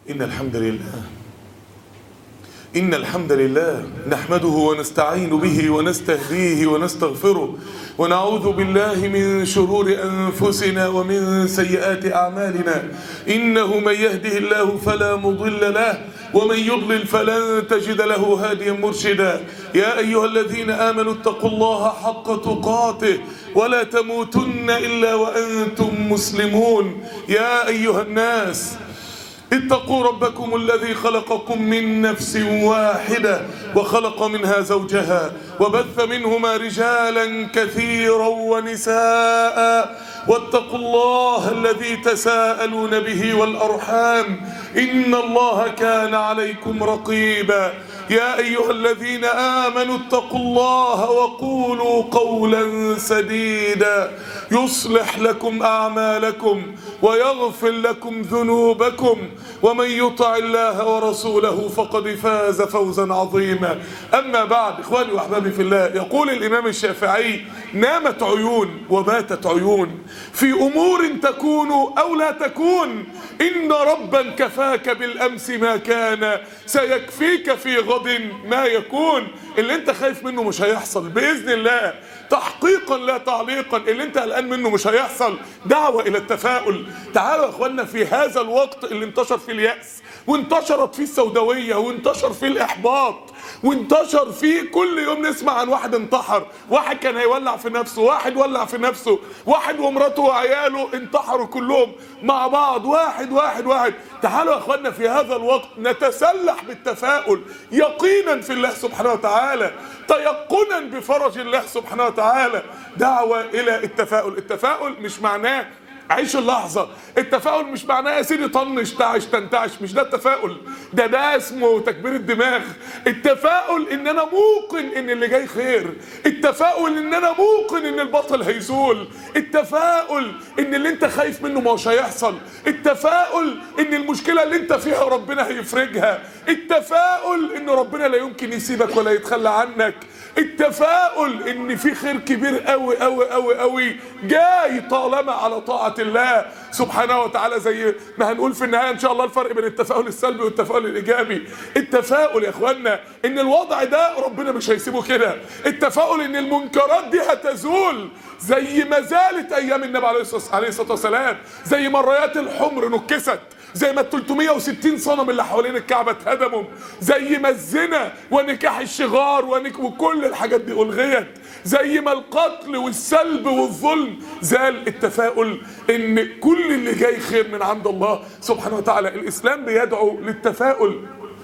إن الحمد لله نحمده ونستعين به ونستهديه ونستغفره ونعوذ بالله من شرور أنفسنا ومن سيئات أعمالنا. إنه من يهده الله فلا مضل له ومن يضلل فلن تجد له هاديا مرشدا. يا أيها الذين آمنوا اتقوا الله حق تقاته ولا تموتن إلا وأنتم مسلمون. يا أيها الناس اتقوا ربكم الذي خلقكم من نفس واحدة وخلق منها زوجها وبث منهما رجالا كثيرا ونساء واتقوا الله الذي تساءلون به والأرحام إن الله كان عليكم رقيبا. يا أيها الذين آمنوا اتقوا الله وقولوا قولا سديدا يصلح لكم أعمالكم ويغفر لكم ذنوبكم ومن يطع الله ورسوله فقد فاز فوزا عظيما. أما بعد، إخواني وأحبابي في الله، يقول الإمام الشافعي: نامت عيون وباتت عيون في أمور تكون أو لا تكون، إن ربا كفاك بالأمس ما كان سيكفيك في غد ما يكون. اللي انت خايف منه مش هيحصل بإذن الله، تحقيقا لا تعليقا. اللي انت قلقان منه مش هيحصل. دعوة إلى التفاؤل. تعالوا يا اخوانا، في هذا الوقت اللي انتشر فيه اليأس وانتشرت فيه السوداوية وانتشر فيه الإحباط وانتشر فيه، كل يوم نسمع عن واحد انتحر، واحد كان هيولع في نفسه، واحد ولع في نفسه، واحد ومراته وعياله انتحروا كلهم مع بعض، واحد. تعالوا يا اخوانا في هذا الوقت نتسلح بالتفاؤل، يقينا في الله سبحانه وتعالى، تيقنا بفرج الله سبحانه وتعالى. دعوة الى التفاؤل. التفاؤل مش معناه عيش اللحظة. التفاؤل مش معناه يا سيدي طنش تعش تنتعش، مش ده التفاؤل. ده اسمه تكبير الدماغ. التفاؤل ان انا موقن ان اللي جاي خير. التفاؤل ان انا موقن ان البطل هيزول. التفاؤل ان اللي انت خايف منه مش هيحصل. التفاؤل ان المشكلة اللي انت فيها ربنا هيفرجها. التفاؤل ان ربنا لا يمكن يسيبك ولا يتخلى عنك. التفاؤل ان في خير كبير قوي قوي قوي قوي جاي طالما على طاعة الله سبحانه وتعالى، زي ما هنقول في النهاية ان شاء الله الفرق بين التفاؤل السلبي والتفاؤل الايجابي. التفاؤل يا اخوانا ان الوضع ده ربنا مش هيسيبه كده. التفاؤل ان المنكرات دي هتزول زي ما زالت ايام النبي عليه الصلاة والسلام، زي ما الرايات الحمر نكست، زي ما 360 صنم اللي حوالين الكعبة اتهدموا، زي ما الزنا ونكاح الشغار وكل الحاجات دي ألغيت، زي ما القتل والسلب والظلم زال. التفاؤل ان كل اللي جاي خير من عند الله سبحانه وتعالى. الإسلام بيدعو للتفاؤل.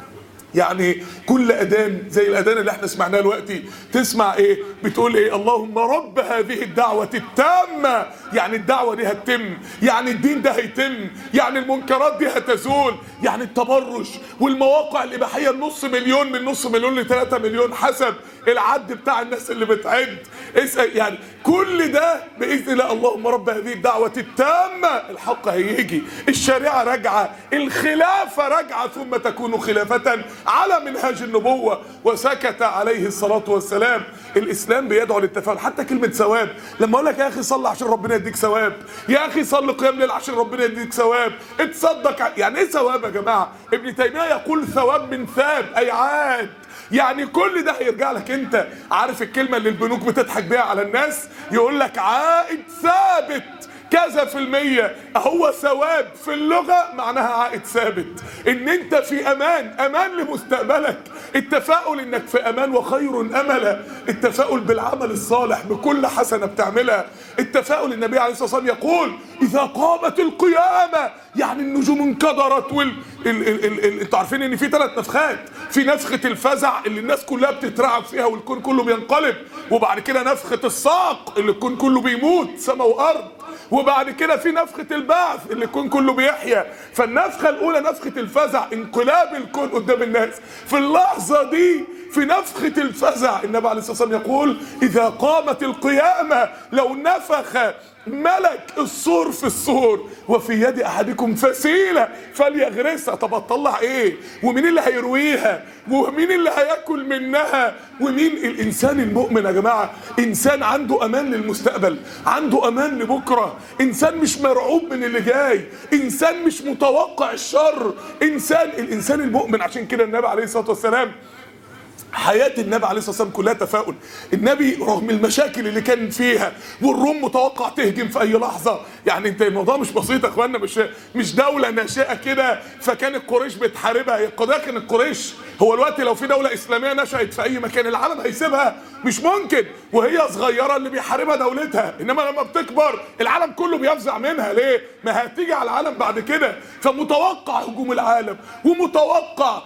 يعني كل أذان زي الأذان اللي احنا سمعناه دلوقتي تسمع ايه؟ بتقول ايه؟ اللهم رب هذه الدعوة التامة. يعني الدعوة دي هتتم، يعني الدين ده هيتم، يعني المنكرات دي هتزول، يعني التبرج والمواقع الإباحية النص مليون، من نص مليون ل3 مليون حسب العد بتاع الناس اللي بتعد. يعني كل ده بإذن الله. اللهم رب هذه الدعوة التامة. الحق هيجي، الشريعة راجعة، الخلافة راجعة، ثم تكون خلافة على منهاج النبوة. وسكت عليه الصلاة والسلام. الإسلام بيدعو للتفاؤل. حتى كلمة ثواب، لما أقول لك يا أخي صلي عشان ربنا يديك ثواب، يا أخي صلي قيام ليل عشان ربنا يديك ثواب، اتصدق، يعني إيه ثواب يا جماعة؟ ابن تيمية يقول ثواب من ثاب، أي عاد. يعني كل ده هيرجع لك انت. عارف الكلمة اللي البنوك بتضحك بيها على الناس؟ يقول لك عائد ثابت كذا %. هو ثواب في اللغة معناها عائد ثابت، ان انت في امان لمستقبلك. التفاؤل انك في امان وخير املا. التفاؤل بالعمل الصالح بكل حسنة بتعملها. التفاؤل النبي عليه الصلاة والسلام يقول اذا قامت القيامة، يعني النجوم انكدرت انتوا عارفين ان في 3 نفخات. في نفخة الفزع اللي الناس كلها بتترعب فيها والكون كله بينقلب، وبعد كده نفخة الصاق اللي الكون كله بيموت، سماء وارض، وبعد كده في نفخة البعث اللي الكون كله بيحيا. فالنفخة الأولى نفخة الفزع، انقلاب الكون قدام الناس. في اللحظة دي في نفخة الفزع النبي عليه الصلاة والسلام يقول إذا قامت القيامة لو نفخ ملك الصور في الصور وفي يد احدكم فسيله فليغرسها. طب هتطلع ايه؟ ومين اللي هيرويها؟ ومين اللي هياكل منها؟ ومين؟ الانسان المؤمن يا جماعه انسان عنده امان للمستقبل، عنده امان لبكره، انسان مش مرعوب من اللي جاي، انسان مش متوقع الشر، الانسان المؤمن. عشان كده النبي عليه الصلاه والسلام حياة النبي عليه الصلاة والسلام كلها تفاؤل. النبي رغم المشاكل اللي كان فيها والروم متوقع تهجم في أي لحظة، يعني انت الموضوع مش بسيط يا اخوانا، مش دولة ناشئة كده فكان القريش بتحاربها، هي القضية كانت قريش. هو الوقت لو في دولة إسلامية نشأت في أي مكان العالم هيسيبها؟ مش ممكن، وهي صغيرة اللي بيحاربها دولتها، إنما لما بتكبر العالم كله بيفزع منها. ليه؟ ما هتيجي على العالم بعد كده، فمتوقع هجوم العالم ومتوقع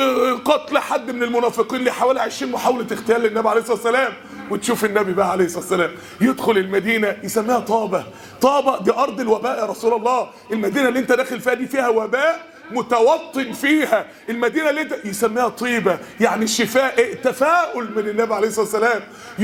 قتل حد من المنافقين اللي حوالي 20 محاولة اغتيال للنبي عليه الصلاة والسلام. وتشوف النبي بقى عليه الصلاة والسلام يدخل المدينة يسميها طابة. طابة دي أرض الوباء يا رسول الله، المدينة اللي انت داخل فيها دي فيها وباء متوطن فيها، المدينة اللي انت يسميها طيبة يعني الشفاء. تفاؤل من النبي عليه الصلاة والسلام.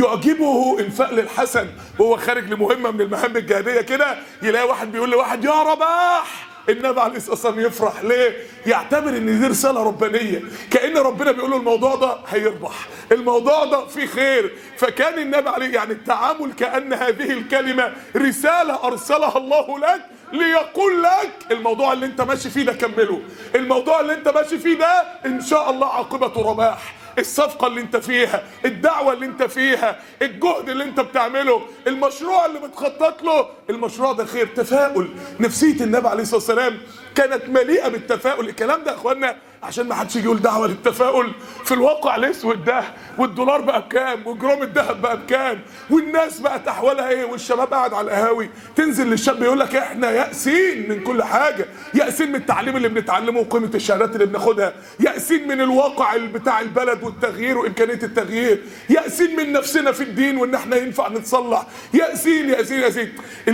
يعجبه الفأل الحسن وهو خارج لمهمة من المهام الجهادية كده، يلاقي واحد بيقول لواحد يا رباح، النبي عليه الصلاه والسلام يفرح. ليه؟ يعتبر ان دي رساله ربانيه، كأن ربنا بيقول له الموضوع ده هيربح، الموضوع ده فيه خير. فكان النبي عليه يعني التعامل كأن هذه الكلمه رساله ارسلها الله لك ليقول لك الموضوع اللي انت ماشي فيه ده كمله، الموضوع اللي انت ماشي فيه ده ان شاء الله عاقبته رباح. الصفقة اللي انت فيها، الدعوة اللي انت فيها، الجهد اللي انت بتعمله، المشروع اللي بتخطط له، المشروع ده خير. تفاؤل. نفسية النبي عليه الصلاة والسلام كانت مليئة بالتفاؤل. الكلام ده يا اخوانا عشان ما حدش يجي يقول دعوة للتفاؤل في الواقع الاسود ده، والدولار بقى بكام، وجرام الذهب بقى بكام، والناس بقت احوالها ايه، والشباب قاعد على القهاوي. تنزل للشاب يقول لك احنا يائسين من كل حاجة، يائسين من التعليم اللي بنتعلمه وقيمة الشهادات اللي بناخدها، يائسين من الواقع بتاع البلد والتغيير وامكانية التغيير، يائسين من نفسنا في الدين وان احنا ينفع نتصلح، يائسين يائسين يائسين.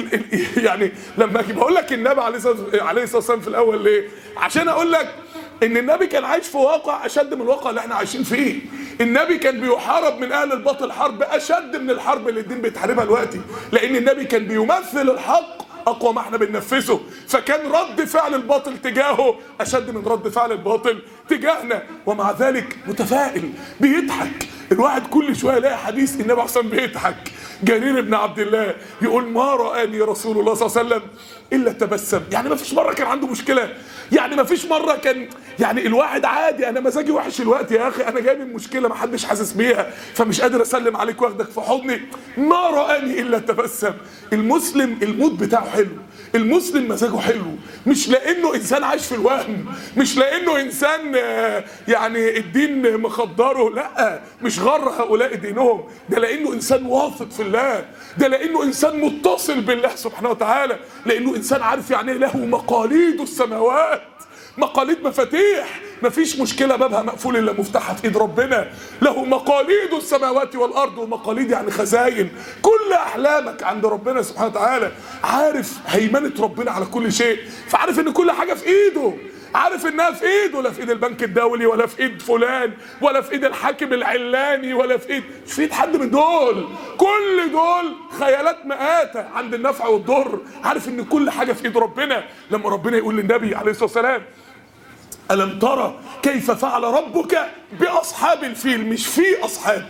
يعني لما بقول لك النبي عليه الصلاة والسلام في الاول ليه؟ عشان اقول لك ان النبي كان عايش في واقع اشد من الواقع اللي احنا عايشين فيه. النبي كان بيحارب من اهل الباطل حرب اشد من الحرب اللي الدين بيتحاربها دلوقتي، لان النبي كان بيمثل الحق اقوى ما احنا بننفذه، فكان رد فعل الباطل تجاهه اشد من رد فعل الباطل تجاهنا. ومع ذلك متفائل بيضحك. الواحد كل شويه يلاقي حديث النبي عليه الصلاه والسلام بيضحك. جرير بن عبد الله يقول ما رآني رسول الله صلى الله عليه وسلم الا تبسم. يعني ما فيش مره كان عنده مشكله، يعني ما فيش مره كان يعني الواحد عادي انا مزاجي وحش الوقت يا اخي، انا جاي من مشكله ما حدش حاسس بيها فمش قادر اسلم عليك واخدك في حضني، ما رآني الا تبسم. المسلم المود بتاعه حلو، المسلم مزاجه حلو، مش لانه انسان عايش في الوهم، مش لانه انسان يعني الدين مخدره، لا مش غر هؤلاء دينهم، ده لانه انسان واثق في الله، ده لانه انسان متصل بالله سبحانه وتعالى، لانه انسان عارف يعني له مقاليد السماوات، مقاليد مفاتيح، مفيش مشكلة بابها مقفول إلا مفتاحها في إيد ربنا. له مقاليد السماوات والأرض، ومقاليد يعني خزاين، كل أحلامك عند ربنا سبحانه وتعالى. عارف هيمنة ربنا على كل شيء، فعارف إن كل حاجة في إيده، عارف إنها في إيده، لا في إيد البنك الدولي ولا في إيد فلان ولا في إيد الحاكم العلاني ولا في إيد، مش في إيد حد من دول، كل دول خيالات مآتة عند النفع والضر. عارف إن كل حاجة في إيد ربنا. لما ربنا يقول للنبي عليه الصلاة والسلام ألم ترى كيف فعل ربك بأصحاب الفيل، مش في أصحاب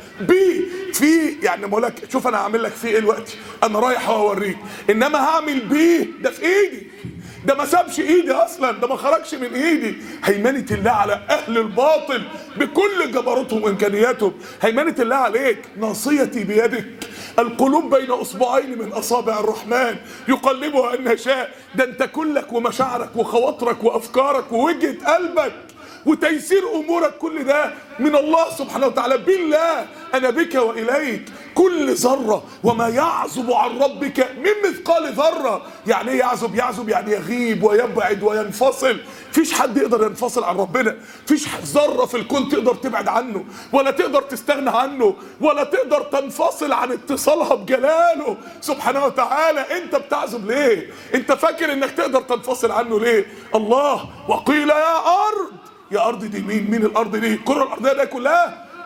في يعني بقول لك شوف أنا هعمل لك فيه إيه دلوقتي، أنا رايح وأوريك، إنما هعمل بيه ده في إيدي، ده ما سابش إيدي أصلا، ده ما خرجش من إيدي. هيمنة الله على أهل الباطل بكل جبروتهم وإمكانياتهم. هيمنة الله عليك ناصيتي بيدك، القلوب بين اصبعين من اصابع الرحمن يقلبها ان شاء. ده انت كلك ومشاعرك وخواطرك وافكارك ووجهة قلبك وتيسير امورك كل ده من الله سبحانه وتعالى. بالله انا بك واليك. كل ذره وما يعزب عن ربك من مثقال ذره. يعني ايه يعزب؟ يعزب يعني يغيب ويبعد وينفصل. فيش حد يقدر ينفصل عن ربنا، فيش ذره في الكون تقدر تبعد عنه ولا تقدر تستغنى عنه ولا تقدر تنفصل عن اتصالها بجلاله سبحانه وتعالى. انت بتعزب ليه؟ انت فاكر انك تقدر تنفصل عنه ليه؟ الله وقيل يا ارض، يا ارض دي مين الارض دي؟ الكره الارضيه دي كلها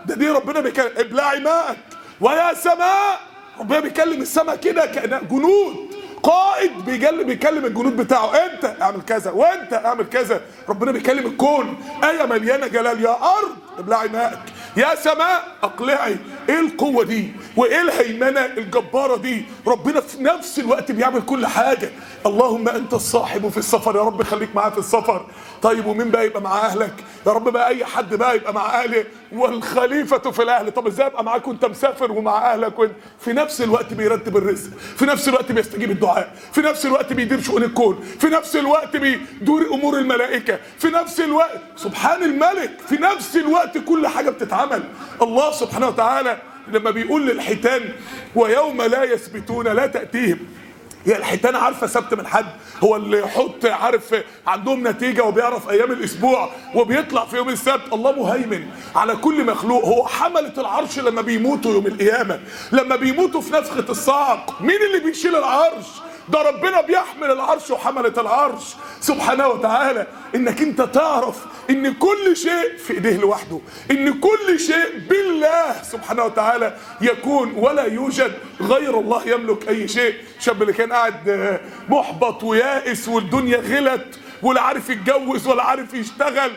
دي ربنا بيكلم ابلعي ماءك، ويا سماء ربنا بيكلم السماء كده كأنها جنود، قائد بيكلم الجنود بتاعه، انت اعمل كذا وانت اعمل كذا. ربنا بيكلم الكون، آية مليانة جلال. يا ارض ابلعي ماءك، يا سماء اقلعي. ايه القوة دي وايه الهيمنة الجبارة دي؟ ربنا في نفس الوقت بيعمل كل حاجة. اللهم انت الصاحب في السفر، يا رب خليك معاه في السفر. طيب ومين بقى يبقى مع اهلك؟ يا رب بقى اي حد بقى يبقى مع اهله، والخليفة في الاهل. طب ازاي ابقى معاك وانت مسافر ومع اهلك وانت في نفس الوقت بيرتب الرزق، في نفس الوقت بيستجيب الدعاء، في نفس الوقت بيدير شؤون الكون، في نفس الوقت بيدور امور الملائكة، في نفس الوقت سبحان الملك، في نفس الوقت كل حاجة بتتعمل. الله سبحانه وتعالى لما بيقول للحيتان ويوم لا يثبتون لا تأتيهم، هي الحيتان عارفه سبت من حد؟ هو اللي يحط عارف عندهم نتيجه وبيعرف ايام الاسبوع وبيطلع في يوم السبت. الله مهيمن على كل مخلوق. هو حمله العرش لما بيموتوا يوم القيامه، لما بيموتوا في نفخه الصعق، مين اللي بيشيل العرش؟ ده ربنا بيحمل العرش وحملة العرش سبحانه وتعالى. انك انت تعرف ان كل شيء في ايديه لوحده، ان كل شيء بالله سبحانه وتعالى يكون، ولا يوجد غير الله يملك اي شيء. الشاب اللي كان قاعد محبط ويائس والدنيا غلت ولا عارف يتجوز ولا عارف يشتغل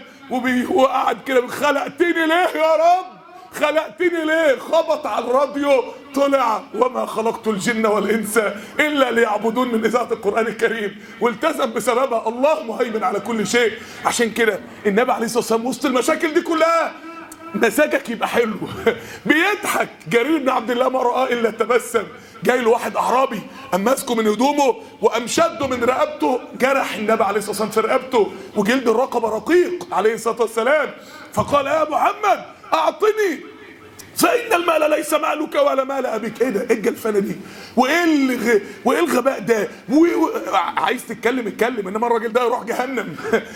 وقعد كده، خلقتني ليه يا رب؟ خلقتني ليه؟ خبط على الراديو طلع وما خلقت الجن والانس الا ليعبدون من اذاعه القران الكريم، والتزم بسببها. الله مهيمن على كل شيء. عشان كده النبي عليه الصلاه والسلام وسط المشاكل دي كلها مزاجك يبقى حلو بيضحك. جرير بن عبد الله ما رآه الا تبسم. جاي له واحد اعرابي قام ماسكه من هدومه وقام شده من رقبته، جرح النبي عليه الصلاه والسلام في رقبته، وجلد الرقبه رقيق عليه الصلاه والسلام. فقال يا محمد اعطني فإن المال ليس مالك ولا مال أبيك. إيه ده؟ إيه الجلفانة دي؟ وإيه الغباء ده؟ عايز تتكلم اتكلم، إنما الراجل ده يروح جهنم.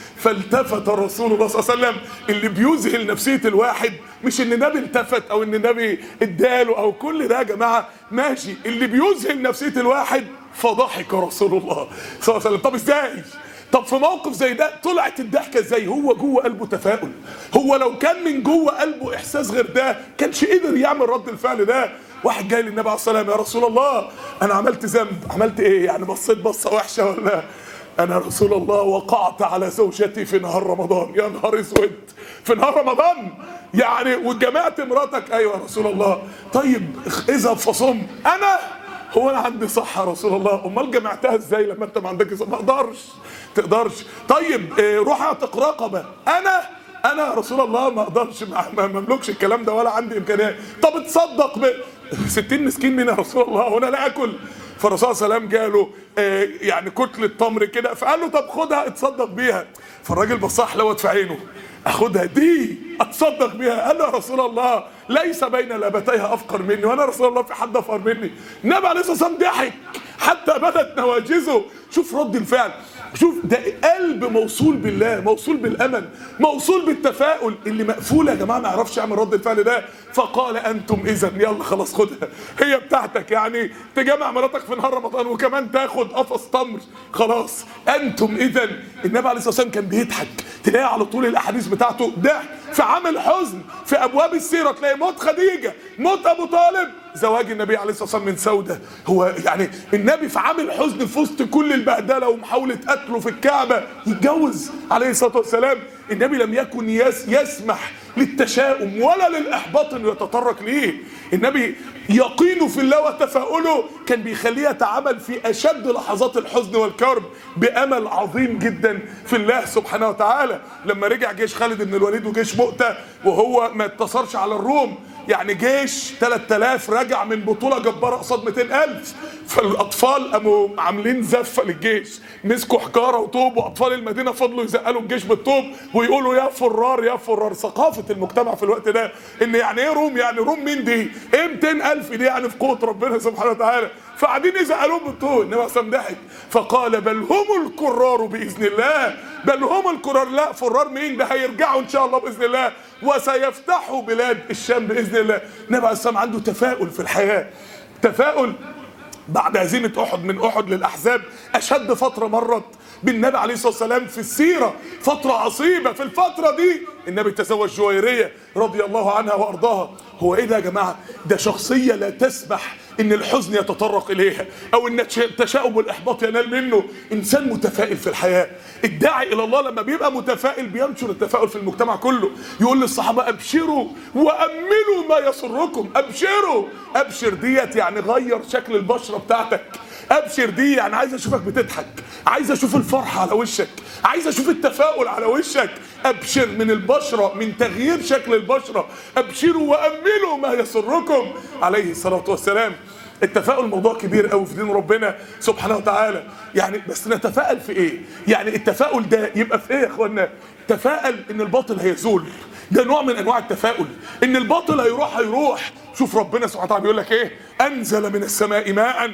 فالتفت الرسول الله صلى الله عليه وسلم. اللي بيذهل نفسية الواحد مش إن النبي التفت أو إن النبي اداله أو كل ده يا جماعة ماشي، اللي بيذهل نفسية الواحد فضحك رسول الله صلى الله عليه وسلم. طب إزاي؟ طب في موقف زي ده طلعت الضحكه ازاي؟ هو جوه قلبه تفاؤل. هو لو كان من جوه قلبه احساس غير ده كانش قدر يعمل رد الفعل ده. واحد جاي للنبي عليه الصلاه والسلام، يا رسول الله انا عملت ذنب. عملت ايه يعني؟ بصيت بصه وحشه ولا؟ انا رسول الله وقعت على زوجتي في نهار رمضان. يا نهار اسود، في نهار رمضان يعني؟ وجمعت مراتك؟ ايوه يا رسول الله. طيب اذهب فصم. انا هو انا عندي صحه يا رسول الله؟ امال جمعتها ازاي لما انت ما عندكش صحه؟ ما تقدرش. طيب روح اعتق رقبه. انا يا رسول الله ما اقدرش، ما املكش الكلام ده ولا عندي امكانيات. طب اتصدق ب 60 مسكين مين يا رسول الله وانا لا اكل؟ فالرسول صلى الله عليه وسلم جاله يعني كتله تمر كده، فقال له طب خدها اتصدق بيها. فالراجل بص حلوت في عينه، اخدها دي اتصدق بيها؟ قال له يا رسول الله ليس بين لابتيها افقر مني، وانا رسول الله في حد افقر مني؟ النبي عليه الصلاه والسلام ضحك حتى بدت نواجذه. شوف رد الفعل، شوف ده قلب موصول بالله، موصول بالامل، موصول بالتفاؤل. اللي مقفول يا جماعه ما يعرفش يعمل رد الفعل ده. فقال انتم اذا، يلا خلاص خدها هي بتاعتك. يعني تجمع مراتك في نهار رمضان وكمان تاخد قفص تمر، خلاص انتم اذا. النبي عليه الصلاه والسلام كان بيضحك، تلاقي على طول الاحاديث بتاعته ضحك. في عامل حزن في ابواب السيره تلاقي موت خديجه، موت ابو طالب، زواج النبي عليه الصلاه والسلام من سوده. هو يعني النبي في عامل حزن في وسط كل البهدله ومحاوله قتله في الكعبه يتجوز عليه الصلاه والسلام. النبي لم يكن يسمح للتشاؤم ولا للاحباط انه يتطرق ليه. النبي يقينه في الله وتفاؤله كان بيخليه يتعامل في اشد لحظات الحزن والكرب بامل عظيم جدا في الله سبحانه وتعالى. لما رجع جيش خالد بن الوليد وجيش مؤتة وهو ما اتصرش على الروم، يعني جيش 3000 رجع من بطولة جبارة قصاد 200,000، فالأطفال قاموا عاملين زفة للجيش، مسكوا حجارة وطوب، وأطفال المدينة فضلوا يزقلوا الجيش بالطوب ويقولوا يا فرار يا فرار. ثقافة المجتمع في الوقت ده إن يعني إيه روم؟ يعني روم مين دي؟ إيه 200,000 دي يعني في قوة ربنا سبحانه وتعالى؟ فقاعدين يزقلوهم بالطوب. النبي عليه الصلاة والسلام ضحك فقال بل هم الكرار بإذن الله. بل هم الكرار، لا فرار مين؟ ده هيرجعوا إن شاء الله بإذن الله وسيفتحوا بلاد الشام بإذن الله. النبي عليه الصلاة والسلام عنده تفاؤل في الحياة، تفاؤل. بعد هزيمة أحد من أحد للأحزاب أشد فترة مرت بالنبي عليه الصلاه والسلام في السيره، فتره عصيبه. في الفتره دي النبي تزوج جويريه رضي الله عنها وارضاها. هو ايه ده يا جماعه؟ ده شخصيه لا تسمح ان الحزن يتطرق اليها او ان التشاؤم والاحباط ينال منه. انسان متفائل في الحياه. الداعي الى الله لما بيبقى متفائل بينشر التفاؤل في المجتمع كله. يقول للصحابه ابشروا واملوا ما يسركم. ابشروا، ابشر ديت يعني غير شكل البشره بتاعتك. ابشر دي يعني عايز اشوفك بتضحك، عايز اشوف الفرحه على وشك، عايز اشوف التفاؤل على وشك. ابشر من البشره، من تغيير شكل البشره. ابشروا واملوا ما يسركم عليه الصلاه والسلام. التفاؤل موضوع كبير قوي في دين ربنا سبحانه وتعالى. يعني بس نتفائل في ايه؟ يعني التفاؤل ده يبقى في ايه يا اخوانا؟ تفائل ان الباطل هيزول، ده نوع من انواع التفاؤل. ان الباطل هيروح. شوف ربنا سبحانه وتعالى بيقول لك ايه؟ انزل من السماء ماء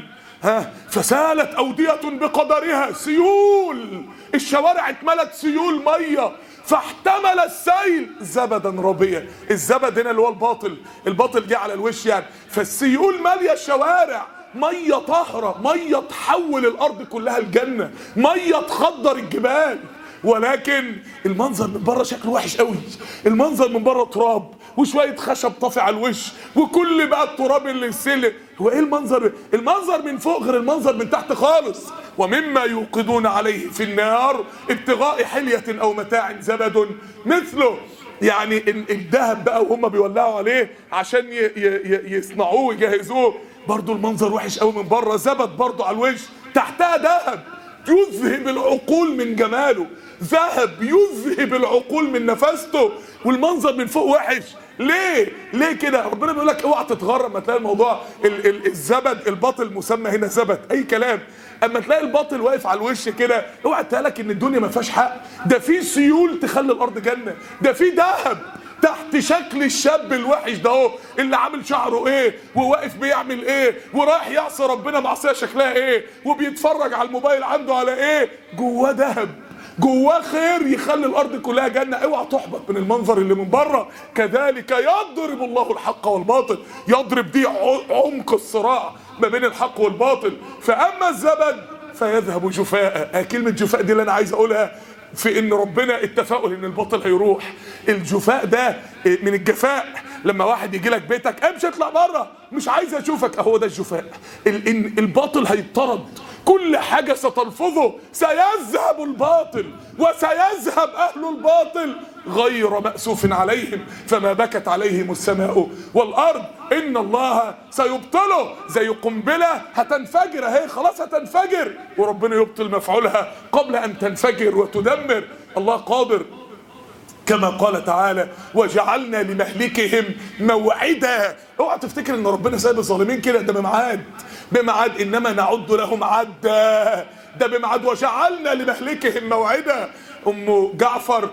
فسالت اوديه بقدرها. سيول، الشوارع اتملت سيول ميه، فاحتمل السيل زبدا ربيا. الزبد هنا اللي هو الباطل جه على الوش يعني. فالسيول ماليه الشوارع، ميه طاهره، ميه تحول الارض كلها الجنه، ميه تخضر الجبال. ولكن المنظر من بره شكله وحش قوي. المنظر من بره تراب وشويه خشب طافي على الوش، وكل بقى التراب اللي السلم. هو ايه المنظر؟ المنظر من فوق غير المنظر من تحت خالص. ومما يوقدون عليه في النار ابتغاء حلية او متاع زبد مثله. يعني الذهب بقى وهم بيولعوا عليه عشان يصنعوه ويجهزوه، برضو المنظر وحش قوي من بره. زبد برضو على الوش، تحتها ذهب يذهب العقول من جماله، ذهب يذهب العقول من نفسته. والمنظر من فوق وحش. ليه كده؟ ربنا بيقول لك اوعى تتغرب ما تلاقي الموضوع الزبد، الباطل مسمى هنا زبد اي كلام. اما تلاقي الباطل واقف على الوش كده اوعى تقلك ان الدنيا ما فيهاش حق. ده في سيول تخلي الارض جنه، ده في ذهب تحت شكل الشاب الوحش ده اهو، اللي عامل شعره ايه وواقف بيعمل ايه ورايح يعصي ربنا معصيه شكلها ايه وبيتفرج على الموبايل عنده على ايه. جواه ذهب، جواه خير يخلي الارض كلها جنه. اوعى تحبط من المنظر اللي من بره. كذلك يضرب الله الحق والباطل. يضرب دي عمق الصراع ما بين الحق والباطل. فاما الزبد فيذهب جفاء. كلمه جفاء دي اللي انا عايز اقولها في ان ربنا التفاؤل ان الباطل هيروح. الجفاء ده من الجفاء. لما واحد يجي لك بيتك امشي اطلع بره مش عايز اشوفك، اهو ده الجفاء. الباطل هيطرد، كل حاجة ستلفظه. سيذهب الباطل وسيذهب أهل الباطل غير مأسوف عليهم، فما بكت عليهم السماء والأرض. إن الله سيبطله. زي قنبلة هتنفجر اهي، خلاص هتنفجر، وربنا يبطل مفعولها قبل أن تنفجر وتدمر. الله قادر. كما قال تعالى وجعلنا لمهلكهم موعدا. اوعى تفتكر ان ربنا سايب الظالمين كده، ده بميعاد انما نعد لهم عدا. ده بميعاد. وجعلنا لمهلكهم موعدا. ام جعفر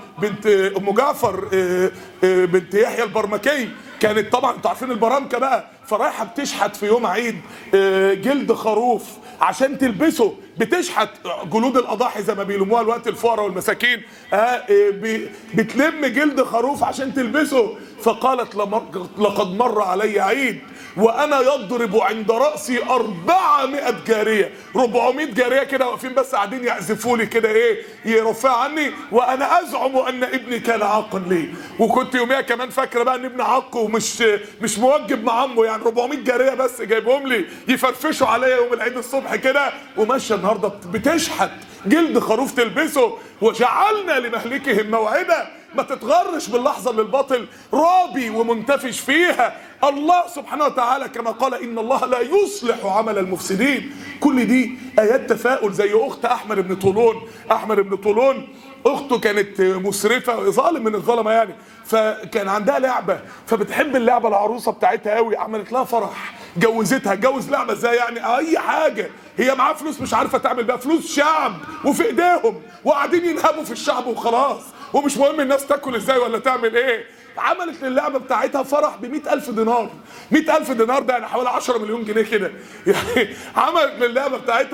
بنت يحيى البرمكي كانت طبعا انتوا عارفين البرامكه بقى، فرايحه بتشحت في يوم عيد جلد خروف عشان تلبسه. بتشحت جلود الاضاحي زي ما بيلموها الوقت الفقراء والمساكين، بتلم جلد خروف عشان تلبسه. فقالت لقد مر علي عيد وانا يضرب عند راسي 400 جاريه. 400 جاريه كده واقفين بس قاعدين يعزفوا لي كده ايه يرفعوا عني، وانا ازعم ان ابني كان عاقا لي. وكنت يوميها كمان فاكره بقى ان ابني عاق ومش موجب مع عمه. يعني 400 جاريه بس جايبهم لي يفرفشوا عليا يوم العيد الصبح كده، وماشيه النهارده بتشحت جلد خروف تلبسه. وجعلنا لمهلكهم موعدا. ما تتغرش باللحظه اللي الباطل رابي ومنتفش فيها. الله سبحانه وتعالى كما قال ان الله لا يصلح عمل المفسدين. كل دي ايات تفاؤل. زي اخت احمد بن طولون اخته كانت مسرفه، ظالم من الظلمه يعني، فكان عندها لعبه فبتحب اللعبه العروسه بتاعتها قوي، عملت لها فرح جوزتها. جوز لعبه ازاي يعني؟ اي حاجه هي معاها فلوس مش عارفه تعمل بقى، فلوس شعب وفي ايديهم وقاعدين ينهبوا في الشعب وخلاص، ومش مهم الناس تاكل ازاي ولا تعمل ايه. عملت للعبه بتاعتها فرح ب100,000 دينار. 100,000 دينار ده يعني حوالي 10 مليون جنيه كده يعني. عملت للعبه بتاعتها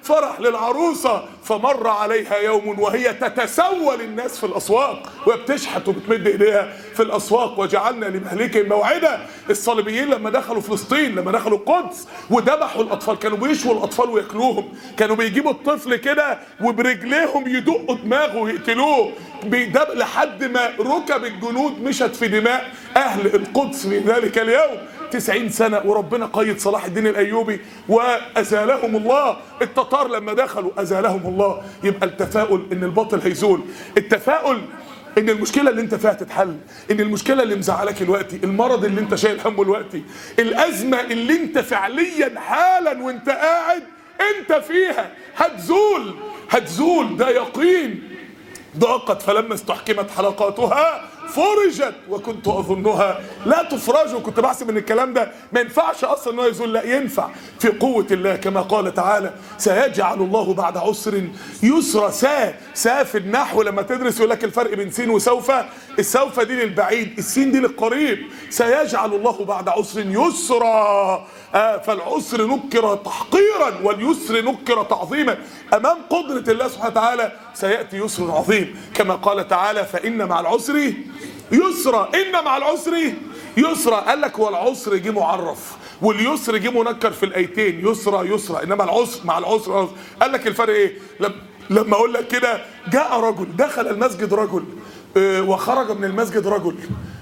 فرح للعروسة، فمر عليها يوم وهي تتسول الناس في الأسواق وهي بتشحت وبتمد إيديها في الأسواق. وجعلنا لمهلكهم موعدا. الصليبيين لما دخلوا فلسطين، لما دخلوا القدس وذبحوا الأطفال، كانوا بيشوا الأطفال وياكلوهم، كانوا بيجيبوا الطفل كده وبرجليهم يدقوا دماغه ويقتلوه لحد ما ركب الجنود مشت في دماء أهل القدس في ذلك اليوم 90 سنة. وربنا قيد صلاح الدين الأيوبي وأزالهم الله. التتار لما دخلوا أزالهم الله. يبقى التفاؤل إن الباطل هيزول، التفاؤل إن المشكلة اللي أنت فيها تتحل، إن المشكلة اللي مزعلك دلوقتي، المرض اللي أنت شايل همه دلوقتي، الأزمة اللي أنت فعليا حالا وأنت قاعد أنت فيها هتزول. ده يقين. ضاقت فلما استحكمت حلقاتها فرجت وكنت اظنها لا تفرج. وكنت بحسب ان الكلام ده ما ينفعش اصلا انه يزول، لا ينفع في قوه الله. كما قال تعالى سيجعل الله بعد عسر يسرا. سا في النحو لما تدرس يقول لك الفرق بين سين وسوف. السوف دي للبعيد، السين دي للقريب. سيجعل الله بعد عسر يسرا. فالعسر نكر تحقيرا واليسر نكر تعظيما. امام قدره الله سبحانه وتعالى سياتي يسر عظيم. كما قال تعالى فان مع العسر يسرا. ان مع العسر يسرا. قال لك هو العسر جه معرف واليسر جه منكر في الايتين، يسرا انما العسر مع العسر. قال لك الفرق ايه؟ لما اقول لك كده جاء رجل، دخل المسجد رجل، وخرج من المسجد رجل،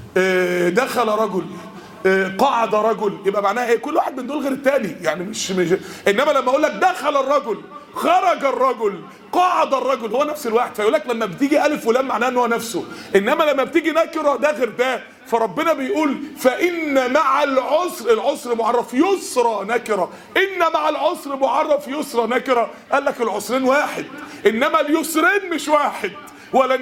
دخل رجل، قعد رجل، يبقى معناها ايه؟ كل واحد من دول غير التاني، يعني مش انما لما اقول لك دخل الرجل، خرج الرجل، قعد الرجل، هو نفس الواحد. فيقول لك لما بتيجي الف ولام معناه ان هو نفسه، انما لما بتيجي نكره ده غير ده. فربنا بيقول فان مع العسر، العسر معرف يسرا نكره، ان مع العسر معرف يسرا نكره. قال لك العسرين واحد انما اليسرين مش واحد. ولن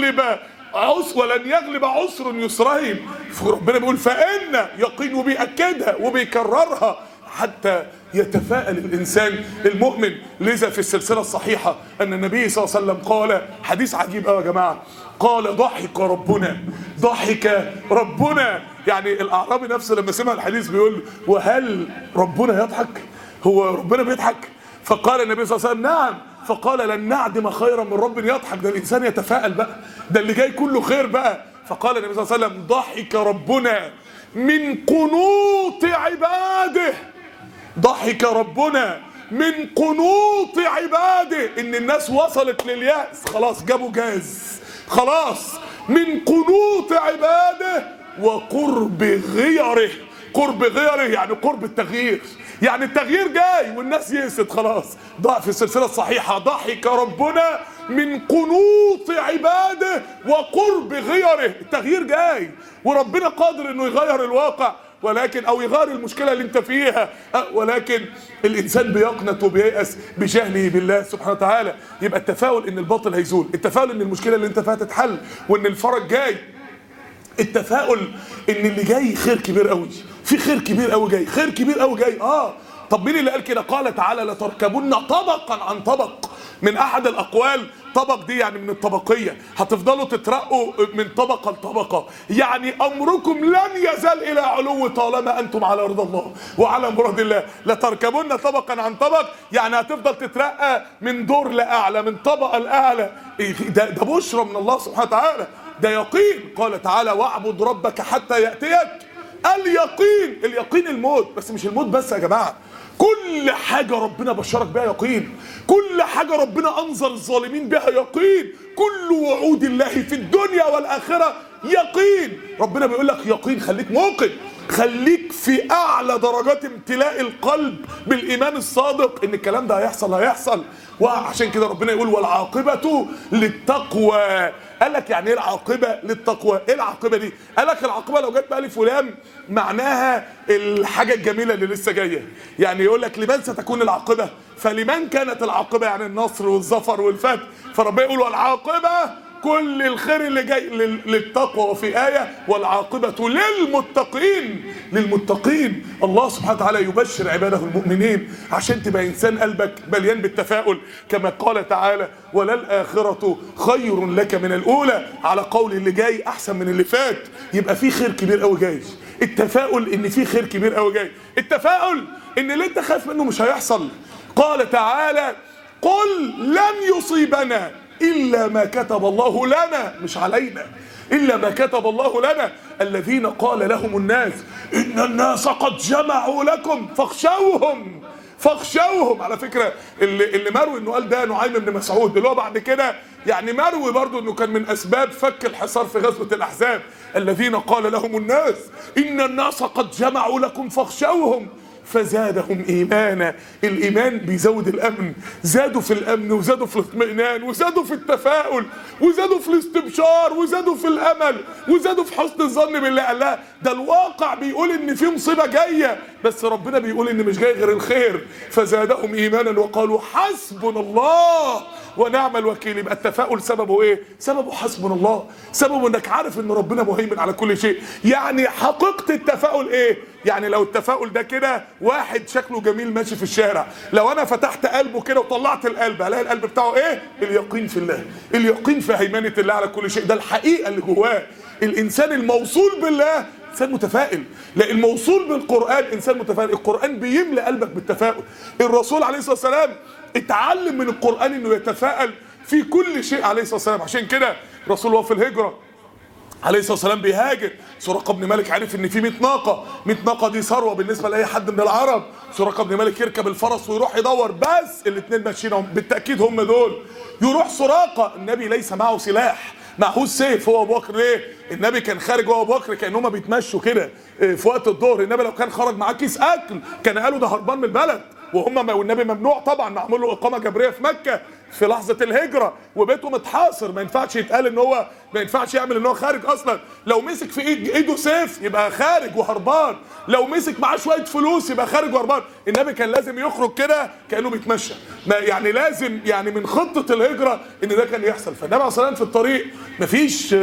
يغلب عسر يسرين. ربنا بيقول فإن يقين وبيأكدها وبيكررها حتى يتفاءل الإنسان المؤمن. لذا في السلسلة الصحيحة أن النبي صلى الله عليه وسلم قال حديث عجيب يا جماعة، قال ضحك ربنا. يعني الأعرابي نفسه لما سمع الحديث بيقول وهل ربنا يضحك؟ هو ربنا بيضحك؟ فقال النبي صلى الله عليه وسلم نعم. فقال لن نعدم خيرا من رب يضحك. ده الانسان يتفائل بقى، ده اللي جاي كله خير بقى. فقال النبي صلى الله عليه وسلم ضحك ربنا من قنوط عباده. ضحك ربنا من قنوط عباده. ان الناس وصلت لليأس، خلاص جابوا جاز، خلاص من قنوط عباده وقرب غيره. قرب غيره يعني قرب التغيير، يعني التغيير جاي والناس يئست خلاص. في السلسلة الصحيحة ضحك ربنا من قنوط عباده وقرب غيره. التغيير جاي وربنا قادر انه يغير الواقع، ولكن او يغير المشكلة اللي انت فيها، ولكن الانسان بيقنط وبييأس بجهله بالله سبحانه وتعالى. يبقى التفاؤل ان الباطل هيزول، التفاؤل ان المشكلة اللي انت فيها تتحل وان الفرج جاي، التفاؤل ان اللي جاي خير كبير قوي، في خير كبير قوي جاي، خير كبير قوي جاي. طب مين اللي قال كده؟ قال تعالى لتركبن طبقا عن طبق. من احد الاقوال طبق دي يعني من الطبقيه، هتفضلوا تترقوا من طبقه لطبقه، يعني امركم لن يزال الى علو طالما انتم على رضا الله وعلى مراد الله. لتركبن طبقا عن طبق يعني هتفضل تترقى من دور لاعلى، من طبقه لاعلى. ده بشرى من الله سبحانه وتعالى، ده يقين. قال تعالى واعبد ربك حتى ياتيك اليقين. اليقين الموت، بس مش الموت بس يا جماعه، كل حاجة ربنا بشرك بها يقين، كل حاجة ربنا أنظر الظالمين بها يقين، كل وعود الله في الدنيا والآخرة يقين. ربنا بيقول لك يقين، خليك موقن، خليك في أعلى درجات امتلاء القلب بالإيمان الصادق إن الكلام ده هيحصل. وعشان كده ربنا يقول والعاقبة للتقوى. قال لك يعني ايه العاقبة للتقوى؟ ايه العاقبة دي؟ قال لك العاقبة لو جت بألف ولام معناها الحاجة الجميلة اللي لسه جاية. يعني يقول لك لمن ستكون العاقبة؟ فلمن كانت العاقبة يعني النصر والظفر والفتح. فربنا يقول والعاقبة كل الخير اللي جاي للتقوى. وفي آية والعاقبة للمتقين. الله سبحانه وتعالى يبشر عباده المؤمنين عشان تبقى إنسان قلبك مليان بالتفاؤل. كما قال تعالى وللآخرة خير لك من الأولى، على قول اللي جاي أحسن من اللي فات. يبقى في خير كبير قوي جاي. التفاؤل إن في خير كبير قوي جاي، التفاؤل إن اللي أنت خايف منه مش هيحصل. قال تعالى قل لن يصيبنا إلا ما كتب الله لنا، مش علينا، إلا ما كتب الله لنا. الذين قال لهم الناس إن الناس قد جمعوا لكم فاخشوهم. على فكرة اللي مروي انه قال ده نعيم بن مسعود، اللي هو بعد كده يعني مروي برضو انه كان من اسباب فك الحصار في غزوة الاحزاب. الذين قال لهم الناس ان الناس قد جمعوا لكم فاخشوهم فزادهم ايمانا. الايمان بيزود الامن، زادوا في الامن وزادوا في الاطمئنان وزادوا في التفاؤل وزادوا في الاستبشار وزادوا في الامل وزادوا في حسن الظن بالله. قال لا، ده الواقع بيقول ان في مصيبه جايه، بس ربنا بيقول ان مش جاي غير الخير. فزادهم ايمانا وقالوا حسبنا الله ونعم الوكيل. يبقى التفاؤل سببه ايه؟ سببه حسبنا الله، سببه انك عارف ان ربنا مهيمن على كل شيء. يعني حقيقة التفاؤل ايه؟ يعني لو التفاؤل ده كده واحد شكله جميل ماشي في الشارع، لو انا فتحت قلبه كده وطلعت القلب، هلاقي القلب بتاعه ايه؟ اليقين في الله، اليقين في هيمنة الله على كل شيء. ده الحقيقة اللي جواه. الانسان الموصول بالله انسان متفائل، لا الموصول بالقرآن انسان متفائل. القرآن بيملى قلبك بالتفاؤل. الرسول عليه الصلاة والسلام اتعلم من القرآن انه يتفائل في كل شيء عليه الصلاة والسلام. عشان كده الرسول وهو في الهجرة عليه الصلاة والسلام بيهاجر، سراقة بن مالك عرف ان في 100 ناقة، 100 ناقة دي ثروة بالنسبة لأي حد من العرب. سراقة بن مالك يركب الفرس ويروح يدور، بس الاثنين ماشيين بالتأكيد هم دول. يروح سراقة، النبي ليس معه سلاح، معهوش سيف هو ابو بكر. ليه؟ النبي كان خارج هو ابو بكر كانهم بيتمشوا كده في وقت الظهر. النبي لو كان خرج معاه كيس اكل كان قالوا ده هربان من البلد، والنبي ممنوع طبعا، معمول له اقامه جبريه في مكه في لحظه الهجره، وبيته متحاصر، ما ينفعش يتقال ان هو، ما ينفعش يعمل ان هو خارج اصلا. لو مسك في ايده سيف يبقى خارج وهربان، لو مسك معاه شويه فلوس يبقى خارج وهربان. النبي كان لازم يخرج كده كانه بيتمشى، يعني لازم يعني من خطه الهجره ان ده كان يحصل. فالنبي عليه الصلاه والسلام في الطريق مفيش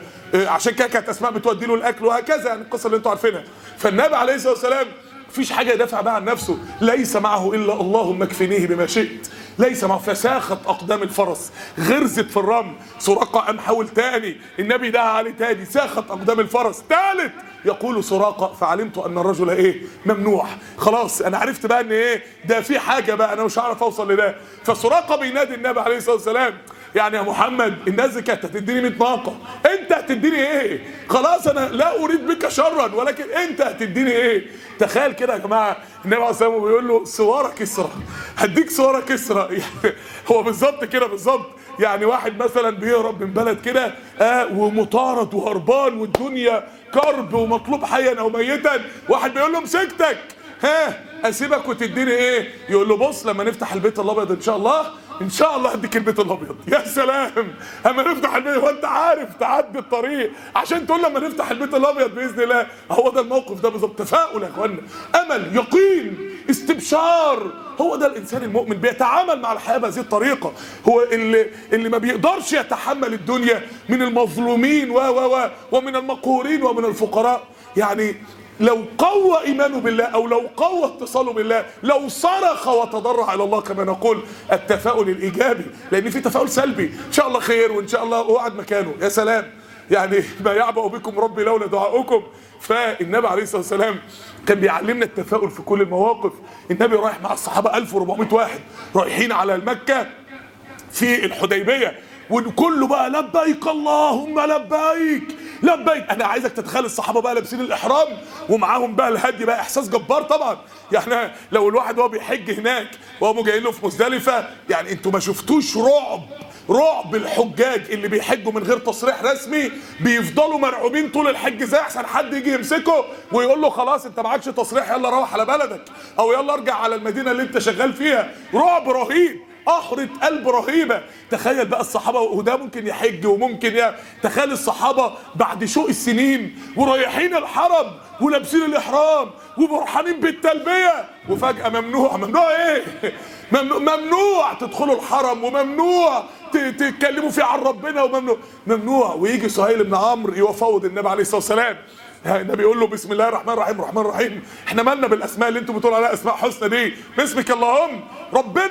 عشان كده كانت اسماء بتودي له الاكل وهكذا، يعني القصه اللي انتوا عارفينها. فالنبي عليه الصلاه والسلام مفيش حاجه يدافع بها عن نفسه، ليس معه الا اللهم اكفنيه بما شئت، ليس معه. فساخت اقدام الفرس، غرزت في الرمل. سراقه قام حاول تاني، النبي دعا عليه تاني، ساخت اقدام الفرس. ثالث يقول سراقه فعلمت ان الرجل ايه؟ ممنوع. خلاص انا عرفت بقى ان ايه ده، في حاجه بقى انا مش هعرف اوصل لده. فسراقه بينادي النبي عليه الصلاه والسلام يعني يا محمد الناس دي كانت هتديني 100 ناقه، انت هتديني ايه؟ خلاص انا لا اريد بك شرا، ولكن انت هتديني ايه؟ تخيل كده يا جماعه، النبي عليه الصلاه والسلام بيقول له سواره كسرى، هديك سواره كسرى. يعني هو بالظبط كده بالظبط. يعني واحد مثلا بيهرب من بلد كده ومطارد وهربان والدنيا كرب ومطلوب حيا او ميتا، واحد بيقول له مسكتك، اسيبك وتديني ايه؟ يقول له بص لما نفتح البيت الابيض ان شاء الله، ان شاء الله هديك البيت الابيض. يا سلام، اما نفتح البيت وانت عارف تعدي الطريق عشان تقول لما نفتح البيت الابيض باذن الله. هو ده الموقف ده بالظبط، تفاؤل يا اخوانا، امل، يقين، استبشار. هو ده الانسان المؤمن، بيتعامل مع الحياه بهذه الطريقه. هو اللي ما بيقدرش يتحمل الدنيا من المظلومين ومن المقهورين ومن الفقراء. يعني لو قوى ايمانه بالله او لو قوى اتصاله بالله، لو صرخ وتضرع الى الله كما نقول، التفاؤل الايجابي. لان في تفاؤل سلبي، ان شاء الله خير وان شاء الله اقعد مكانه، يا سلام يعني ما يعبأ بكم ربي لولا دعاؤكم. فالنبي عليه الصلاه والسلام كان بيعلمنا التفاؤل في كل المواقف. النبي رايح مع الصحابه 1400 واحد رايحين على مكه في الحديبيه، وكله بقى لبيك اللهم لبيك لبيك. انا عايزك تتخيل الصحابه بقى لابسين الاحرام ومعاهم بقى الهدي، بقى احساس جبار طبعا. يعني لو الواحد وهو بيحج هناك وهم جايين له في مزدلفه، يعني انتوا ما شفتوش رعب الحجاج اللي بيحجوا من غير تصريح رسمي، بيفضلوا مرعوبين طول الحج زي احسن حد يجي يمسكه ويقول له خلاص انت معكش تصريح، يلا روح على بلدك او يلا ارجع على المدينه اللي انت شغال فيها. رعب رهيب، قهرة قلب رهيبة. تخيل بقى الصحابة، وده ممكن يحج وممكن تخيل الصحابة بعد شوق السنين ورايحين الحرم ولابسين الإحرام وبرحانين بالتلبية، وفجأة ممنوع ايه؟ ممنوع تدخلوا الحرم، وممنوع تتكلموا فيه عن ربنا، ممنوع. ويجي سهيل بن عمرو يفوض النبي عليه الصلاة والسلام. النبي يقول له بسم الله الرحمن الرحيم، احنا مالنا بالاسماء اللي انتم بتقولوا عليها اسماء حسنى دي، باسمك اللهم. ربنا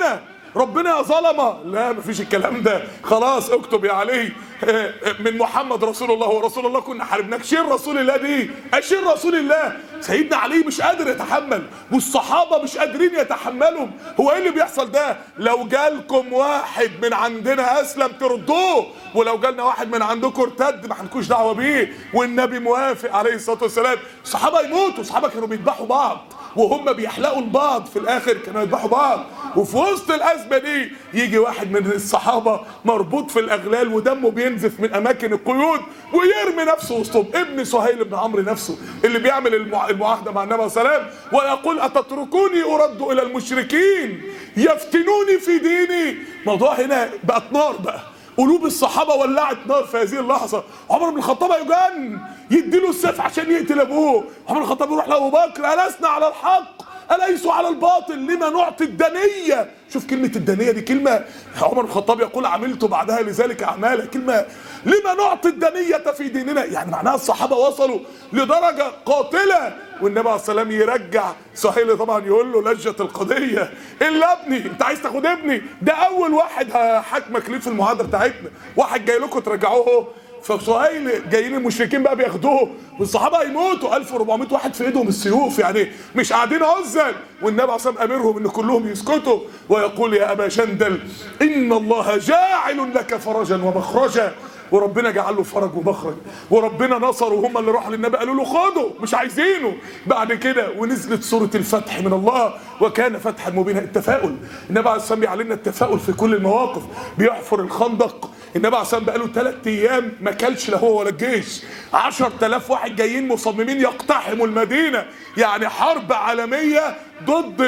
ربنا يا ظلمه. لا مفيش الكلام ده، خلاص اكتب يا علي من محمد رسول الله ورسول الله كنا حاربناك. شيل رسول الله دي، اشيل رسول الله. سيدنا علي مش قادر يتحمل والصحابه مش قادرين يتحملوا. هو ايه اللي بيحصل ده؟ لو جالكم واحد من عندنا اسلم تردوه، ولو جالنا واحد من عندكم ارتد ما هنكوش دعوه بيه، والنبي موافق عليه الصلاه والسلام. الصحابه يموتوا، الصحابه كانوا بيذبحوا بعض وهم بيحلقوا البعض، في الاخر كانوا يذبحوا بعض. وفي وسط الازمه دي يجي واحد من الصحابه مربوط في الاغلال ودمه بينزف من اماكن القيود ويرمي نفسه وسطهم، ابن سهيل بن عمرو نفسه اللي بيعمل المعاهده مع النبي صلى الله عليه وسلم، ويقول اتتركوني ارد الى المشركين يفتنوني في ديني. موضوع هنا بقت نار بقى، قلوب الصحابه ولعت نار في هذه اللحظه. عمر بن الخطاب يجن يديله السيف عشان يقتل ابوه. عمر بن الخطاب يروح لابو بكر ألسنا على الحق أليسوا على الباطل لما نعطي الدنية. شوف كلمة الدنية دي كلمة عمر بن الخطاب يقول عملت بعدها لذلك أعمالا، كلمة لما نعطي الدنية في ديننا، يعني معناها الصحابة وصلوا لدرجة قاتلة. والنبي عليه الصلاة والسلام يرجع سهيل طبعا يقول له لجت القضية إلا ابني، أنت عايز تاخد ابني؟ ده أول واحد هحاكمك ليه في المعاهدة بتاعتنا، واحد جاي لكم ترجعوه. فسهيل جايين المشركين بقى بياخدوه والصحابه هيموتوا، 1400 واحد في ايدهم السيوف، يعني مش قاعدين عزل. والنبي عليه الصلاه والسلام امرهم ان كلهم يسكتوا ويقول يا ابا جندل ان الله جاعل لك فرجا ومخرجا. وربنا جعل له فرج ومخرج، وربنا نصره، وهم اللي راحوا للنبي قالوا له خده مش عايزينه. بعد كده ونزلت سوره الفتح من الله وكان فتحا مبينا. التفاؤل، النبي عليه الصلاه والسلام بيعلمنا التفاؤل في كل المواقف. بيحفر الخندق، النبي عليه الصلاه والسلام بقاله 3 ايام ما كلش لا هو ولا الجيش، 10,000 واحد جايين مصممين يقتحموا المدينه، يعني حرب عالميه ضد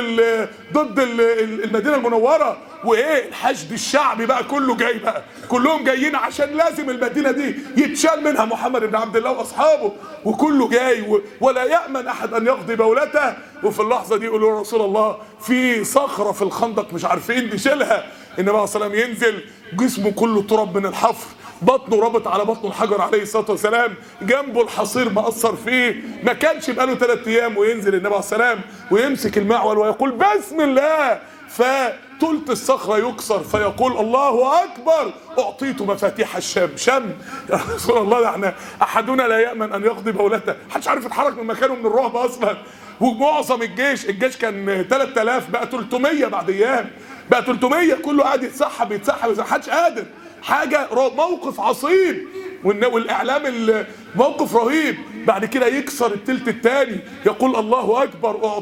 المدينه المنوره. وايه الحشد الشعبي بقى كله جاي بقى، كلهم جايين عشان لازم المدينه دي يتشال منها محمد بن عبد الله واصحابه، وكله جاي ولا يامن احد ان يقضي بولته. وفي اللحظه دي يقولوا يا رسول الله في صخره في الخندق مش عارفين نشيلها. النبي عليه الصلاه والسلام ينزل جسمه كله تراب من الحفر، بطنه رابط على بطنه الحجر عليه الصلاه والسلام، جنبه الحصير مأثر فيه، ما كانش بقاله 3 ايام. وينزل النبي عليه السلام ويمسك المعول ويقول بسم الله، فتلت الصخره يكسر فيقول الله اكبر اعطيت مفاتيح الشام. شام يا رسول الله، ده احنا احدنا لا يامن ان يقضي بولته، محدش عارف يتحرك من مكانه من الرعب اصلا. ومعظم الجيش كان 3000 بقى 300 بعد ايام، بقى 300 كله قاعد يتسحب محدش قادر حاجه. موقف عصيب والاعلام موقف رهيب. بعد كده يكسر التلت الثاني يقول الله اكبر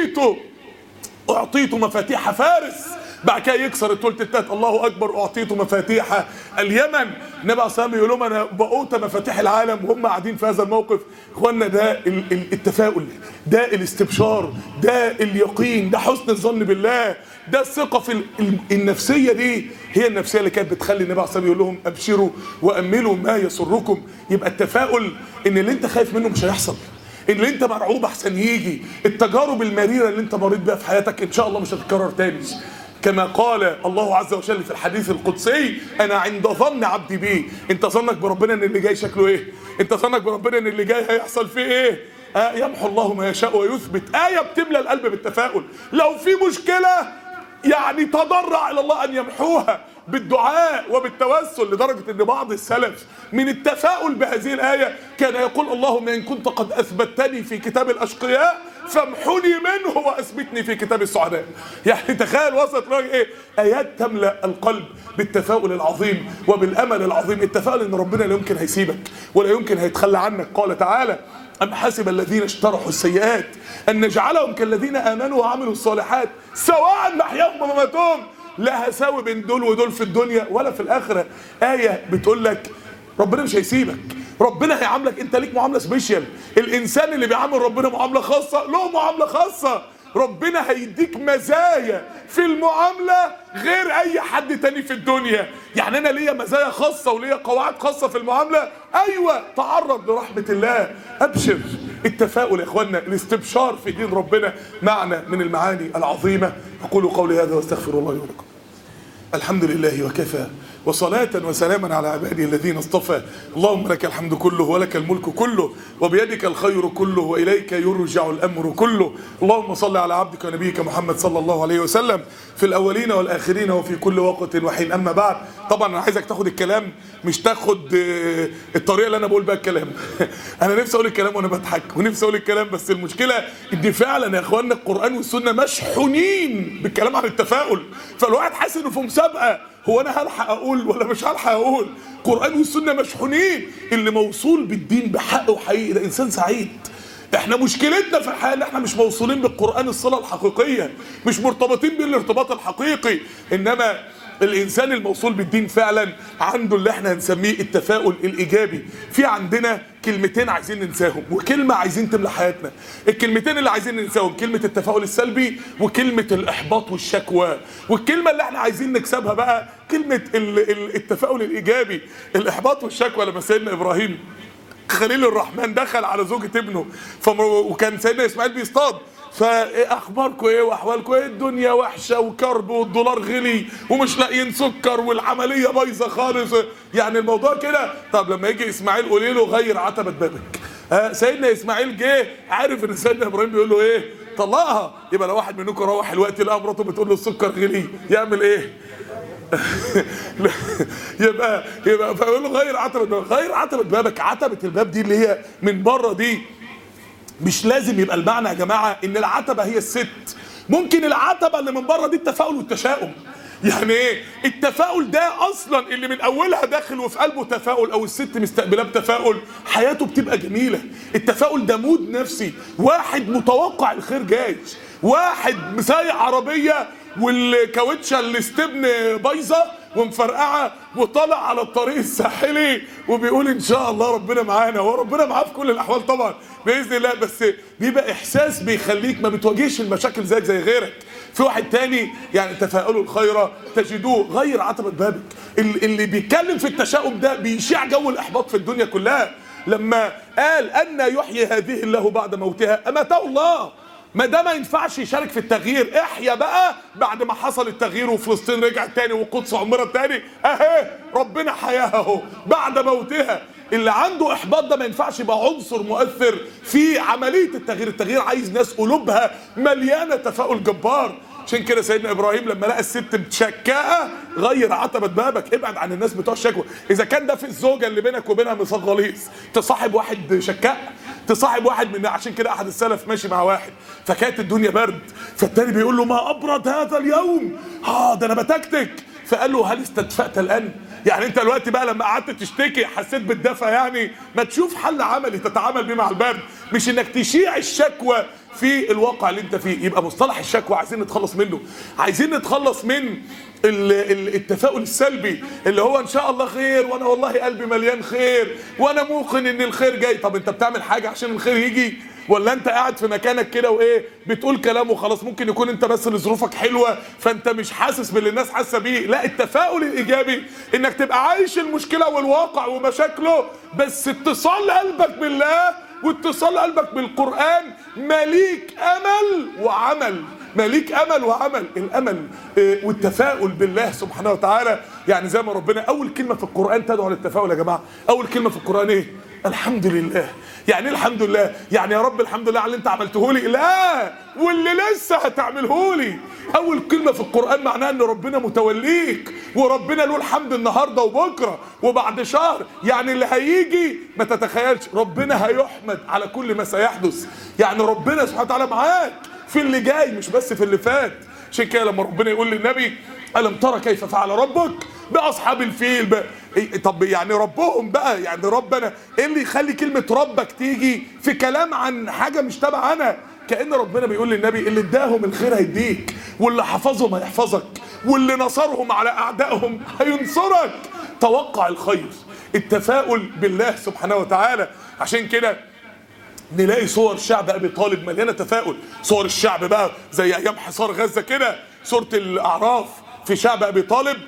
اعطيت مفاتيح فارس. بعد كده يكسر التلت الثالث الله اكبر اعطيت مفاتيح اليمن. النبي عليه الصلاه والسلام يقول لهم انا بقوت مفاتيح العالم، وهم قاعدين في هذا الموقف. اخوانا ده التفاؤل، ده الاستبشار، ده اليقين، ده حسن الظن بالله، ده الثقه في النفسيه دي هي النفسيه اللي كانت بتخلي النبي عليه الصلاه والسلام يقول لهم ابشروا واملوا ما يسركم. يبقى التفاؤل ان اللي انت خايف منه مش هيحصل، اللي انت مرعوب احسن يجي، التجارب المريره اللي انت مريت بيها في حياتك ان شاء الله مش هتتكرر تاني. كما قال الله عز وجل في الحديث القدسي انا عند ظن عبدي بي. انت ظنك بربنا ان اللي جاي شكله ايه؟ انت ظنك بربنا ان اللي جاي هيحصل فيه ايه؟ يمحو الله ما يشاء ويثبت. آية بتملى القلب بالتفاؤل. لو في مشكلة يعني تضرع الى الله ان يمحوها بالدعاء وبالتوسل، لدرجة ان بعض السلف من التفاؤل بهذه الآية كان يقول اللهم ان كنت قد اثبتني في كتاب الاشقياء فامحني منه واثبتني في كتاب السعداء. يعني تخيل وصلت لغايه ايه؟ ايات تملا القلب بالتفاؤل العظيم وبالامل العظيم. التفاؤل ان ربنا لا يمكن هيسيبك ولا يمكن هيتخلى عنك. قال تعالى أم حسب الذين اجترحوا السيئات أن نجعلهم كالذين آمنوا وعملوا الصالحات سواء محياهم ومماتهم. لا هساوي بين دول ودول في الدنيا ولا في الآخرة. آية بتقول لك ربنا مش هيسيبك، ربنا هيعاملك، انت ليك معاملة سبيشال. الإنسان اللي بيعامل ربنا معاملة خاصة له معاملة خاصة. ربنا هيديك مزايا في المعاملة غير اي حد تاني في الدنيا. يعني انا ليا مزايا خاصة وليا قواعد خاصة في المعاملة. ايوه تعرض لرحمة الله، ابشر. التفاؤل يا اخوانا، الاستبشار في دين ربنا معنى من المعاني العظيمة. اقول قولي هذا واستغفر الله لي ولكم. الحمد لله وكفى وصلاة وسلاما على عباده الذين اصطفى. اللهم لك الحمد كله ولك الملك كله وبيدك الخير كله وإليك يرجع الأمر كله. اللهم صل على عبدك ونبيك محمد صلى الله عليه وسلم في الأولين والآخرين وفي كل وقت وحين. أما بعد، طبعا أنا عايزك تاخد الكلام، مش تاخد الطريقة اللي أنا بقول بها الكلام. أنا نفسي أقول الكلام وأنا بضحك، ونفسي أقول الكلام، بس المشكلة إن فعلا يا إخواننا القرآن والسنة مشحونين بالكلام عن التفاؤل. فالواحد حاسس إنه في مسابقة، هو أنا هلحق أقول ولا مش هلحق أقول؟ القرآن والسنة مشحونين. اللي موصول بالدين بحق وحقيقي ده إنسان سعيد. احنا مشكلتنا في الحياة ان احنا مش موصولين بالقرآن الصلة الحقيقية، مش مرتبطين بيه الارتباط الحقيقي. انما الانسان الموصول بالدين فعلا عنده اللي احنا هنسميه التفاؤل الايجابي. في عندنا كلمتين عايزين ننساهم وكلمة عايزين تملى حياتنا. الكلمتين اللي عايزين ننساهم كلمة التفاؤل السلبي وكلمة الاحباط والشكوى. والكلمة اللي احنا عايزين نكسبها بقى كلمة التفاؤل الايجابي. الاحباط والشكوى لما سيدنا ابراهيم خليل الرحمن دخل على زوجة ابنه وكان سيدنا اسماعيل بيصطاد، فاخباركم ايه واحوالكم ايه؟ الدنيا وحشه وكرب والدولار غلي ومش لاقيين سكر والعمليه بايظه خالص، يعني الموضوع كده. طب لما يجي اسماعيل قولي له غير عتبه بابك. سيدنا اسماعيل جه عارف ان سيدنا ابراهيم بيقول له ايه؟ طلقها. يبقى لو واحد منكم روح الوقت لقى مراته بتقول له السكر غلي يعمل ايه؟ يبقى فيقول له غير عتبه بابك. غير عتبه بابك، عتبه الباب دي اللي هي من بره دي. مش لازم يبقى المعنى يا جماعه ان العتبه هي الست، ممكن العتبه اللي من بره دي التفاؤل والتشاؤم. يعني ايه التفاؤل ده؟ اصلا اللي من اولها داخل وفي قلبه تفاؤل او الست مستقبلاه بتفاؤل حياته بتبقى جميله. التفاؤل ده مود نفسي. واحد متوقع الخير جاي، واحد مسايق عربيه والكاوتشه الاستبن بايظه ومفرقعه وطالع على الطريق الساحلي وبيقول ان شاء الله ربنا معانا، وربنا معاه في كل الاحوال طبعا باذن الله، بس بيبقى احساس بيخليك ما بتواجهش المشاكل زيك زي غيرك. في واحد تاني يعني تفاؤلوا الخير تجدوه. غير عتبة بابك. اللي بيتكلم في التشاؤم ده بيشيع جو الاحباط في الدنيا كلها. لما قال ان يحيي هذه الله بعد موتها اماته الله. ما ده ما ينفعش يشارك في التغيير. احيا بقى بعد ما حصل التغيير وفلسطين رجعت تاني والقدس عمرت تاني، اهي ربنا حياها اهو بعد موتها. اللي عنده احباط ده ما ينفعش يبقى عنصر مؤثر في عمليه التغيير. التغيير عايز ناس قلوبها مليانه تفاؤل جبار. عشان كده سيدنا ابراهيم لما لقى الست متشكئه غير عتبه بابك، ابعد عن الناس بتوع الشكوى. اذا كان ده في الزوجه اللي بينك وبينها ميثاق غليظ، تصاحب واحد شكاء، تصاحب واحد من. عشان كده احد السلف ماشي مع واحد فكانت الدنيا برد، فالتاني بيقول له ما ابرد هذا اليوم، ده انا بتكتك. فقال له هل استدفأت الان؟ يعني انت دلوقتي بقى لما قعدت تشتكي حسيت بالدفى، يعني ما تشوف حل عملي تتعامل بيه مع البرد، مش انك تشيع الشكوى في الواقع اللي انت فيه. يبقى مصطلح الشكوى عايزين نتخلص منه. عايزين نتخلص من التفاؤل السلبي اللي هو ان شاء الله خير وانا والله قلبي مليان خير وانا موقن ان الخير جاي. طب انت بتعمل حاجه عشان الخير يجي ولا انت قاعد في مكانك كده وايه بتقول كلام وخلاص؟ ممكن يكون انت بس اللي ظروفك حلوه فانت مش حاسس باللي الناس حاسه بيه. لا، التفاؤل الايجابي انك تبقى عايش المشكله والواقع ومشاكله، بس اتصال قلبك بالله واتصال قلبك بالقرآن مليك امل وعمل. مليك امل وعمل. الامل والتفاؤل بالله سبحانه وتعالى. يعني زي ما ربنا اول كلمه في القرآن تدعو للتفاؤل يا جماعه. اول كلمه في القرآن ايه؟ الحمد لله. يعني ايه الحمد لله؟ يعني يا رب الحمد لله على اللي انت عملته لي، لا واللي لسه هتعمله لي. اول كلمه في القرآن معناها ان ربنا متوليك وربنا له الحمد النهارده وبكره وبعد شهر. يعني اللي هيجي ما تتخيلش، ربنا هيحمد على كل ما سيحدث. يعني ربنا سبحانه وتعالى معاك في اللي جاي مش بس في اللي فات. عشان كده لما ربنا يقول للنبي ألم ترى كيف فعل ربك بأصحاب الفيل بقى. طب يعني ربهم بقى، يعني ربنا ايه اللي يخلي كلمة ربك تيجي في كلام عن حاجة مش تبع انا؟ كأن ربنا بيقول للنبي اللي اداهم الخير هيديك، واللي حفظهم هيحفظك، واللي نصرهم على اعدائهم هينصرك. توقع الخير، التفاؤل بالله سبحانه وتعالى. عشان كده نلاقي صور شعب ابي طالب مليانه تفاؤل. صور الشعب بقى زي ايام حصار غزه كده، سوره الاعراف في شعب ابي طالب.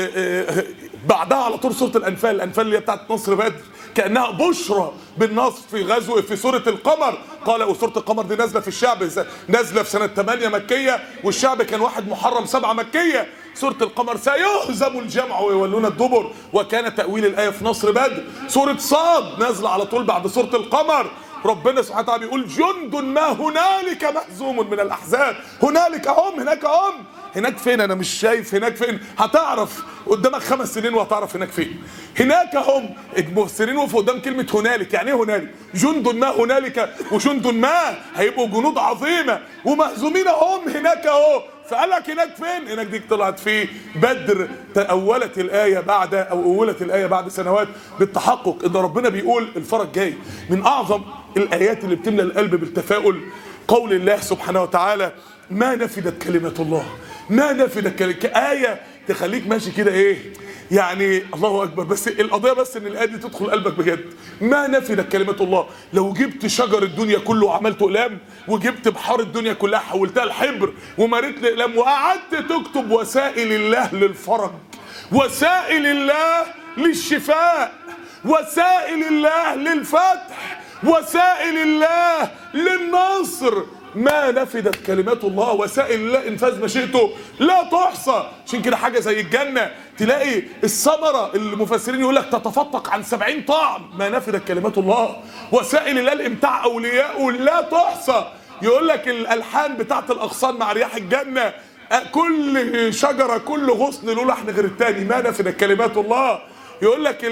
بعدها على طول سوره الانفال اللي هي بتاعت نصر بدر، كانها بشرى بالنصر في غزوه في سوره القمر. قال وسوره القمر دي نازله في الشعب، نازله في سنه 8 مكيه، والشعب كان 1 محرم 7 مكيه. سورة القمر سيهزم الجمع ويولون الدبر، وكان تأويل الآية في نصر بدر. سورة صاد نازلة على طول بعد سورة القمر، ربنا سبحانه وتعالى بيقول جند ما هنالك مهزوم من الأحزاب. هنالك هم، هناك هم، هناك فين؟ انا مش شايف هناك فين. هتعرف قدامك 5 سنين وهتعرف هناك فين. هناك هم. المفسرين وقفوا قدام كلمه هنالك، يعني ايه هنالك؟ جند ما هنالك وجند ما، هيبقوا جنود عظيمه ومهزومين هم هناك اهو. فقال لك هناك فين؟ هناك دي طلعت في بدر. تأولت الآية بعد أولت الآية بعد سنوات بالتحقق ان ربنا بيقول الفرج جاي. من اعظم الآيات اللي بتملى القلب بالتفاؤل قول الله سبحانه وتعالى ما نفدت كلمة الله. ما نفدت كلمة، آية تخليك ماشي كده ايه يعني، الله اكبر. بس القضيه بس ان الايه دي تدخل قلبك بجد. ما نفدت كلمه الله. لو جبت شجر الدنيا كله وعملته اقلام، وجبت بحار الدنيا كلها حولتها لحبر ومريت لاقلام، وقعدت تكتب وسائل الله للفرج، وسائل الله للشفاء، وسائل الله للفتح، وسائل الله للنصر، ما نفدت كلمات الله. وسائل الله انفاذ مشيئته لا تحصى. عشان كده حاجه زي الجنه تلاقي الثمره المفسرين يقول لك تتفتق عن 70 طعم، ما نفدت كلمات الله. وسائل الله الامتاع اولياءه لا تحصى. يقول لك الالحان بتاعت الاغصان مع رياح الجنه، كل شجره كل غصن له لحن غير الثاني، ما نفدت كلمات الله. يقول لك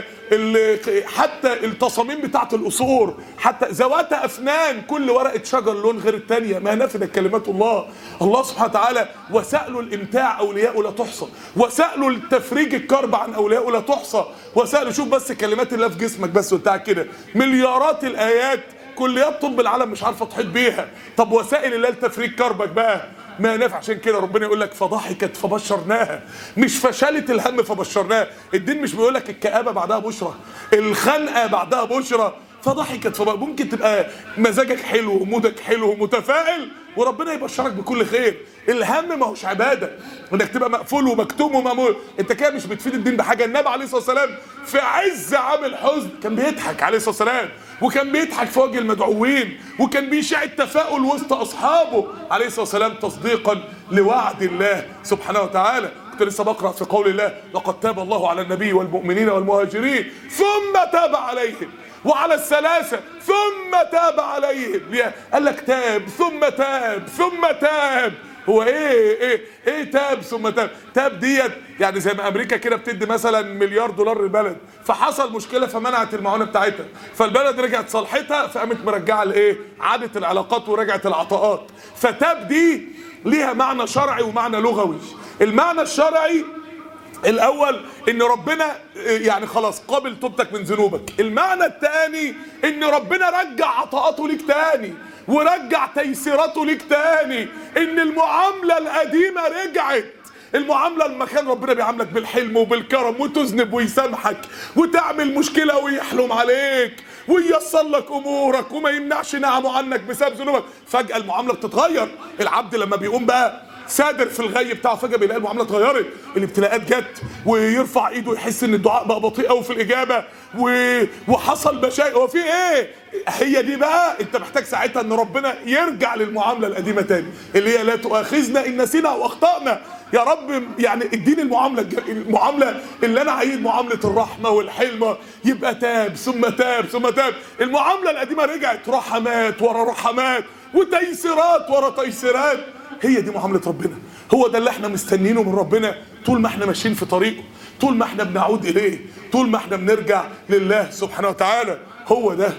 حتى التصاميم بتاعت القصور، حتى ذوات افنان كل ورقه شجر لون غير الثانيه، ما نفدت كلمات الله. الله سبحانه وتعالى وسائل الامتاع اولياءه لا تحصى، وسائل التفريج الكرب عن اولياءه لا تحصى، وسائل شوف بس كلمات الله في جسمك بس وبتاع كده مليارات الايات كليات طب العالم مش عارفه تحيط بيها. طب وسائل الله لتفريج كربك بقى ما نافع. عشان كده ربنا يقول لك فضحكت فبشرناها، مش فشلت الهم فبشرناها. الدين مش بيقول لك الكآبة بعدها بشرى، الخنقة بعدها بشرى. فضحكت ممكن تبقى مزاجك حلو ومودك حلو ومتفائل وربنا يبشرك بكل خير. الهم ما هوش عباده انك تبقى مقفول ومكتوم ومامول، انت كده مش بتفيد الدين بحاجه. النبي عليه الصلاه والسلام في عز عام الحزن كان بيضحك عليه الصلاه والسلام، وكان بيضحك في وجه المدعوين، وكان بيشاع التفاؤل وسط اصحابه عليه الصلاه والسلام تصديقا لوعد الله سبحانه وتعالى. كنت لسه بقرا في قول الله لقد تاب الله على النبي والمؤمنين والمهاجرين ثم تاب عليهم وعلى الثلاثه ثم تاب عليهم. قال لك تاب ثم تاب ثم تاب. هو ايه تاب ثم تاب؟ تاب ديت يعني زي ما امريكا كده بتدي مثلا $1 مليار للبلد، فحصل مشكله فمنعت المعونه بتاعتها، فالبلد رجعت صالحتها فقامت مرجعه الايه؟ عادت العلاقات ورجعت العطاءات. فتاب دي ليها معنى شرعي ومعنى لغوي. المعنى الشرعي الاول ان ربنا يعني خلاص قابل توبتك من ذنوبك. المعنى الثاني ان ربنا رجع عطاءاته ليك تاني ورجع تيسيراته ليك تاني، ان المعامله القديمه رجعت. المعامله لما كان ربنا بيعاملك بالحلم وبالكرم وتذنب ويسامحك وتعمل مشكله ويحلم عليك وييسر لك امورك وما يمنعش نعمه عنك بسبب ذنوبك، فجاه المعامله بتتغير. العبد لما بيقوم بقى سادر في الغي بتاعه فجاه بيلاقي المعامله اتغيرت، الابتلاءات جت ويرفع ايده يحس ان الدعاء بقى بطيء قوي في الاجابه وحصل مشاكل. هو في ايه؟ هي دي بقى انت محتاج ساعتها ان ربنا يرجع للمعامله القديمه تاني اللي هي لا تؤاخذنا ان نسينا او اخطانا. يا رب يعني اديني المعامله اللي انا عايز، معامله الرحمه والحلم. يبقى تاب ثم تاب ثم تاب. المعامله القديمه رجعت، رحمات ورا رحمات وتيسيرات ورا تيسيرات. هي دي معامله ربنا، هو ده اللي احنا مستنيينه من ربنا طول ما احنا ماشيين في طريقه، طول ما احنا بنعود اليه، طول ما احنا بنرجع لله سبحانه وتعالى. هو ده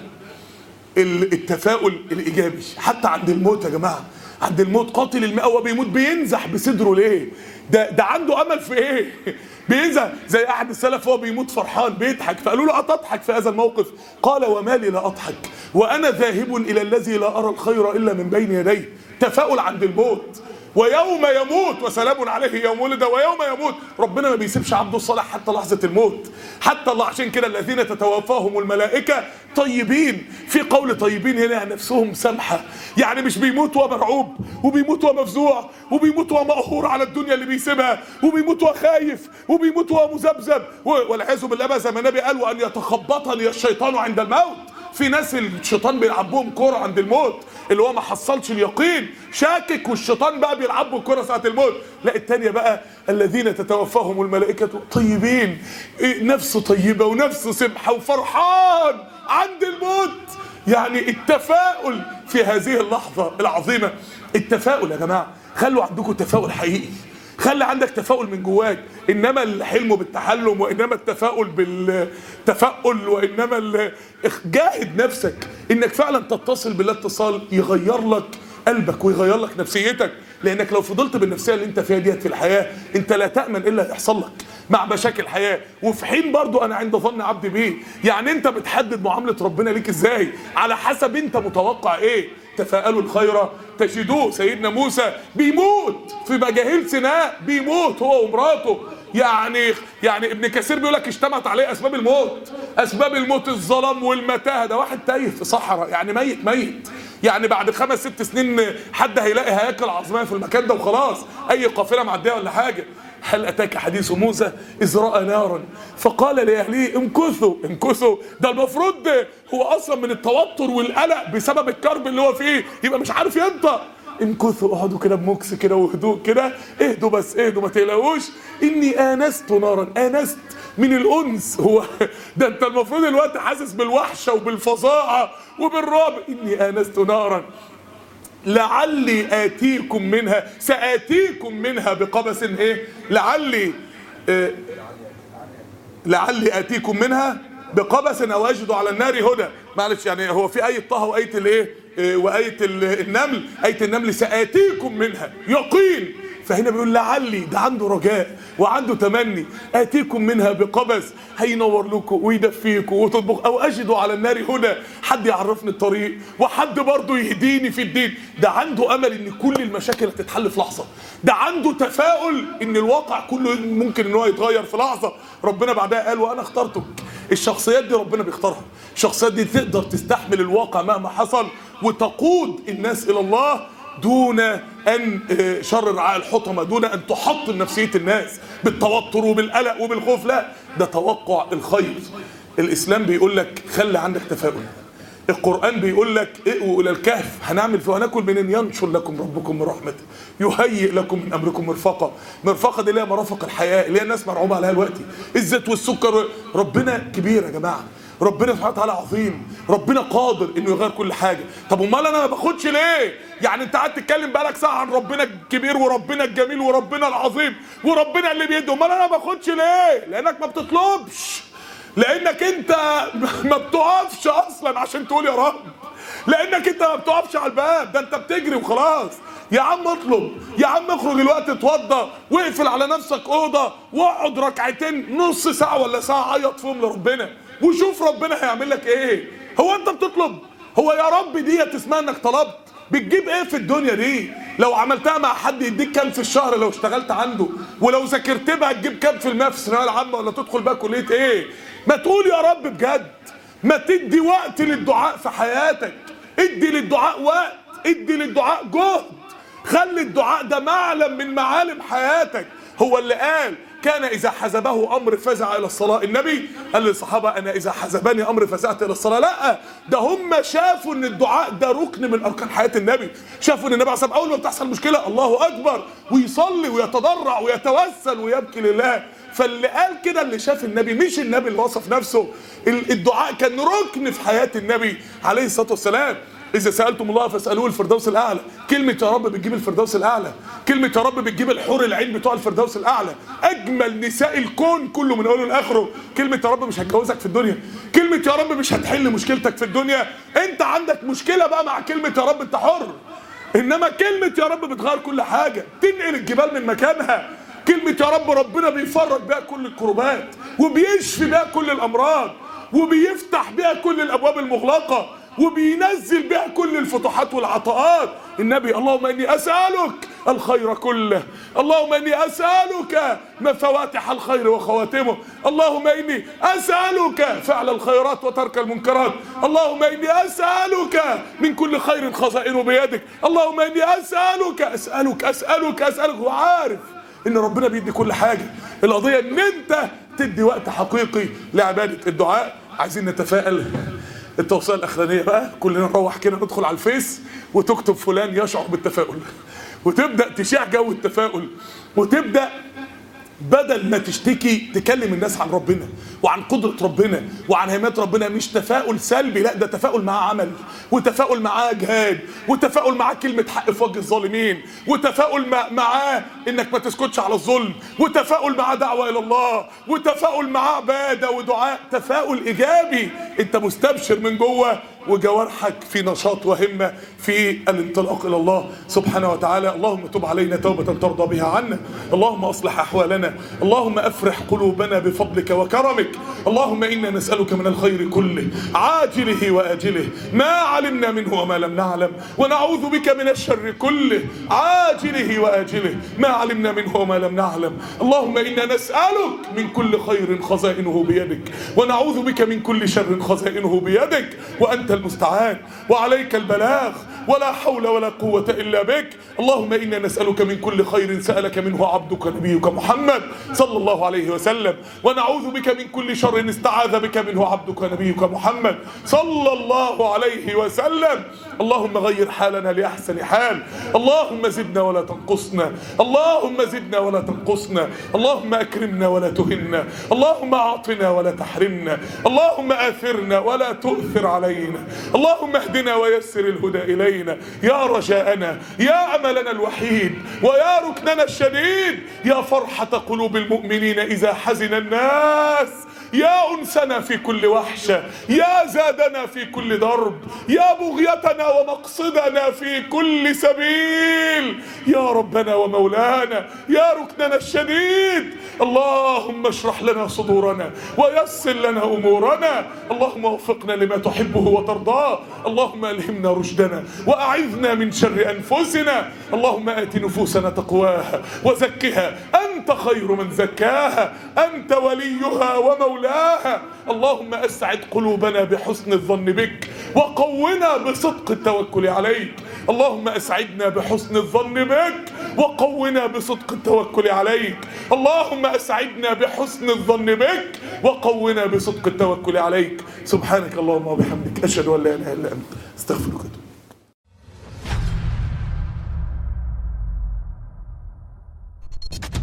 التفاؤل الايجابي حتى عند الموت. يا جماعه عند الموت قاتل الماء وبيموت بينزح بصدره ليه؟ ده عنده امل في ايه؟ بينزح. زي احد السلف هو بيموت فرحان بيضحك، فقالوا له اتضحك في هذا الموقف؟ قال وما لي لا اضحك وانا ذاهب الى الذي لا ارى الخير الا من بين يديه. تفاؤل عند الموت. ويوم يموت وسلام عليه يوم ولد ويوم يموت. ربنا ما بيسيبش عبده الصالح حتى لحظة الموت، حتى الله. عشان كده الذين تتوفاهم الملائكة طيبين، في قول طيبين هنا نفسهم سمحة، يعني مش بيموت وهو مرعوب وبيموت وهو مفزوع وبيموت وهو مقهور على الدنيا اللي بيسيبها وبيموت وهو خايف وبيموت وهو مذبذب والعياذ بالله بقى زي ما النبي قال وان يتخبطني الشيطان عند الموت في ناس الشيطان بيلعبهم كوره عند الموت، اللي هو ما حصلش اليقين شاكك والشيطان بقى بيلعبوا كوره ساعه الموت. لا التانيه بقى الذين تتوفاهم الملائكه طيبين، نفسه طيبه ونفسه سمحه وفرحان عند الموت. يعني التفاؤل في هذه اللحظه العظيمه، التفاؤل يا جماعه، خلوا عندكم تفاؤل حقيقي، خلي عندك تفاؤل من جواك. انما الحلم بالتحلم، وانما التفاؤل بالتفاؤل، وانما جاهد نفسك انك فعلا تتصل بالله اتصال يغير لك قلبك ويغير لك نفسيتك. لانك لو فضلت بالنفسيه اللي انت فيها ديت في الحياه، انت لا تامن الا هيحصل لك مع مشاكل الحياه. وفي حين برضو انا عند ظن عبدي بيه، يعني انت بتحدد معامله ربنا ليك ازاي على حسب انت متوقع ايه. تفاءلوا الخير تجدوه. سيدنا موسى بيموت في مجاهيل سيناء، بيموت هو ومراته. يعني ابن كثير بيقول لك اجتمعت عليه اسباب الموت. اسباب الموت الظلم والمتاهه، ده واحد تايه في صحراء، يعني ميت. يعني بعد 5-6 سنين حد هيلاقي هياكل عظميه في المكان ده وخلاص، اي قافله معديه ولا حاجه. هل اتاك حديث موسى اذ راى نارا فقال لاهله امكثوا. ده المفروض هو اصلا من التوتر والقلق بسبب الكرب اللي هو فيه يبقى مش عارف ينطق. امكثوا، اقعدوا كده بمكس كده وهدوء كده، اهدوا بس اهدوا ما تقلقوش. اني انست نارا، انست من الانس. هو ده انت المفروض الوقت حاسس بالوحشه وبالفظاعه وبالرعب. اني انست نارا لعلي آتيكم منها، سآتيكم منها بقبس ايه؟ لعلي آتيكم منها بقبس او اجد على النار هدى. معلش يعني هو في آية طه وآية الايه وآية النمل، آية النمل سآتيكم منها يقين. فهنا بيقول لعلي، ده عنده رجاء وعنده تمني. آتيكم منها بقبس، هينور لكم ويدفيكم وتطبخ، او اجد على النار هدى، حد يعرفني الطريق وحد برضه يهديني في الدين. ده عنده امل ان كل المشاكل هتتحل في لحظه، ده عنده تفاؤل ان الواقع كله ممكن ان هو يتغير في لحظه. ربنا بعدها قال وانا اخترتك. الشخصيات دي ربنا بيختارها، الشخصيات دي تقدر تستحمل الواقع مهما حصل وتقود الناس الى الله دون ان شر رعاء الحطمه، دون ان تحطم نفسيه الناس بالتوتر وبالقلق وبالخوف. لا، ده توقع الخير. الاسلام بيقول لك خلي عندك تفاؤل. القران بيقول لك ائوا الى الكهف هنعمل فيه وناكل من ينشر لكم ربكم من رحمته يهيئ لكم من امركم مرفقه. مرفقه دي اللي هي مرافق الحياه اللي هي الناس مرعوبه عليها دلوقتي، الزيت والسكر. ربنا كبير يا جماعه، ربنا سبحانه وتعالى عظيم، ربنا قادر انه يغير كل حاجه. طب امال انا ما باخدش ليه؟ يعني انت قاعد تتكلم بقالك ساعه عن ربنا الكبير وربنا الجميل وربنا العظيم وربنا اللي بيده، امال انا ما باخدش ليه؟ لانك ما بتطلبش، لانك انت ما بتقفش اصلا عشان تقول يا رب، لانك انت ما بتقفش على الباب، ده انت بتجري وخلاص. يا عم اطلب، يا عم اخرج الوقت اتوضى واقفل على نفسك اوضه واقعد ركعتين نص ساعه ولا ساعه عيط فيهم لربنا وشوف ربنا هيعمل لك ايه. هو انت بتطلب؟ هو يا رب ديت اسمها انك طلبت؟ بتجيب ايه في الدنيا دي؟ لو عملتها مع حد يديك كام في الشهر لو اشتغلت عنده؟ ولو ذاكرت بها تجيب كام في الماء في الثانويه العامه؟ ولا تدخل بقى كليه ايه؟ ما تقول يا رب بجد، ما تدي وقت للدعاء في حياتك، ادي للدعاء وقت، ادي للدعاء جهد، خلي الدعاء ده معلم من معالم حياتك. هو اللي قال كان إذا حزبه أمر فزع إلى الصلاة. النبي قال للصحابة أنا إذا حزبني أمر فزعت إلى الصلاة. لا، ده هم شافوا إن الدعاء ده ركن من أركان حياة النبي. شافوا إن النبي عليه الصلاة والسلام أول ما بتحصل مشكلة الله أكبر ويصلي ويتضرع ويتوسل ويبكي لله. فاللي قال كده اللي شاف النبي، مش النبي اللي وصف نفسه. الدعاء كان ركن في حياة النبي عليه الصلاة والسلام. إذا سألتم الله فاسألوه الفردوس الأعلى. كلمة يا رب بتجيب الفردوس الأعلى، كلمة يا رب بتجيب الحور العين بتوع الفردوس الأعلى، أجمل نساء الكون كله من أوله لآخره. كلمة يا رب مش هتجوزك في الدنيا، كلمة يا رب مش هتحل مشكلتك في الدنيا. أنت عندك مشكلة بقى مع كلمة يا رب أنت حر، إنما كلمة يا رب بتغير كل حاجة، تنقل الجبال من مكانها. كلمة يا رب ربنا بيفرج بيها كل الكروبات وبيشفي بيها كل الأمراض وبيفتح بيها كل الأبواب المغلقة وبينزل بها كل الفتوحات والعطاءات. النبي اللهم اني اسالك الخير كله، اللهم اني اسالك مفواتح الخير وخواتمه، اللهم اني اسالك فعل الخيرات وترك المنكرات، اللهم اني اسالك من كل خير خزائنه بيدك، اللهم اني اسالك اسالك اسالك اسالك. وعارف ان ربنا بيدي كل حاجه، القضيه ان انت تدي وقت حقيقي لعباده الدعاء. عايزين نتفائل، التوصية الأخرانية بقى، كلنا نروح كده ندخل على الفيس وتكتب فلان يشعر بالتفاؤل، وتبدأ تشيع جو التفاؤل، وتبدأ بدل ما تشتكي تكلم الناس عن ربنا وعن قدرة ربنا وعن هيمات ربنا. مش تفاؤل سلبي، لا ده تفاؤل مع عمل، وتفاؤل معاه جهاد، وتفاؤل معاه كلمة حق في وجه الظالمين، وتفاؤل معاه انك ما تسكتش على الظلم، وتفاؤل معاه دعوة الى الله، وتفاؤل معاه عبادة ودعاء، تفاؤل ايجابي. انت مستبشر من جوه وجوارحك في نشاط وهمة في الانطلاق إلى الله سبحانه وتعالى. اللهم تب علينا توبة ترضى بها عنا، اللهم أصلح أحوالنا، اللهم أفرح قلوبنا بفضلك وكرمك. اللهم إنا نسألك من الخير كله عاجله وآجله ما علمنا منه وما لم نعلم، ونعوذ بك من الشر كله عاجله وآجله ما علمنا منه وما لم نعلم. اللهم إنا نسألك من كل خير خزائنه بيدك، ونعوذ بك من كل شر خزائنه بيدك، وأنت المستعان وعليك البلاغ، ولا حول ولا قوة إلا بك. اللهم إنا نسألك من كل خير سألك منه عبدك نبيك محمد صلى الله عليه وسلم، ونعوذ بك من كل شر استعاذ بك منه عبدك نبيك محمد صلى الله عليه وسلم. اللهم غير حالنا لأحسن حال، اللهم زدنا ولا تنقصنا، اللهم زدنا ولا تنقصنا، اللهم أكرمنا ولا تهنا، اللهم أعطنا ولا تحرمنا، اللهم آثرنا ولا تؤثر علينا، اللهم اهدنا ويسر الهدى إلينا، يا رجاءنا، يا أملنا الوحيد، ويا ركننا الشديد، يا فرحة قلوب المؤمنين إذا حزن الناس، يا أنسنا في كل وحشة، يا زادنا في كل درب، يا بغيتنا ومقصدنا في كل سبيل، يا ربنا ومولانا، يا ركننا الشديد. اللهم اشرح لنا صدورنا ويسر لنا أمورنا، اللهم وفقنا لما تحبه وترضاه، اللهم ألهمنا رشدنا وأعذنا من شر أنفسنا. اللهم آت نفوسنا تقواها وزكها، أنت خير من زكاها، أنت وليها ومولاها. اللهم أسعد قلوبنا بحسن الظن بك، وقونا بصدق التوكل عليك. اللهم أسعدنا بحسن الظن بك، وقونا بصدق التوكل عليك. اللهم أسعدنا بحسن الظن بك، وقونا بصدق التوكل عليك. سبحانك اللهم وبحمدك، أشهد أن لا إله إلا أنت، استغفرك.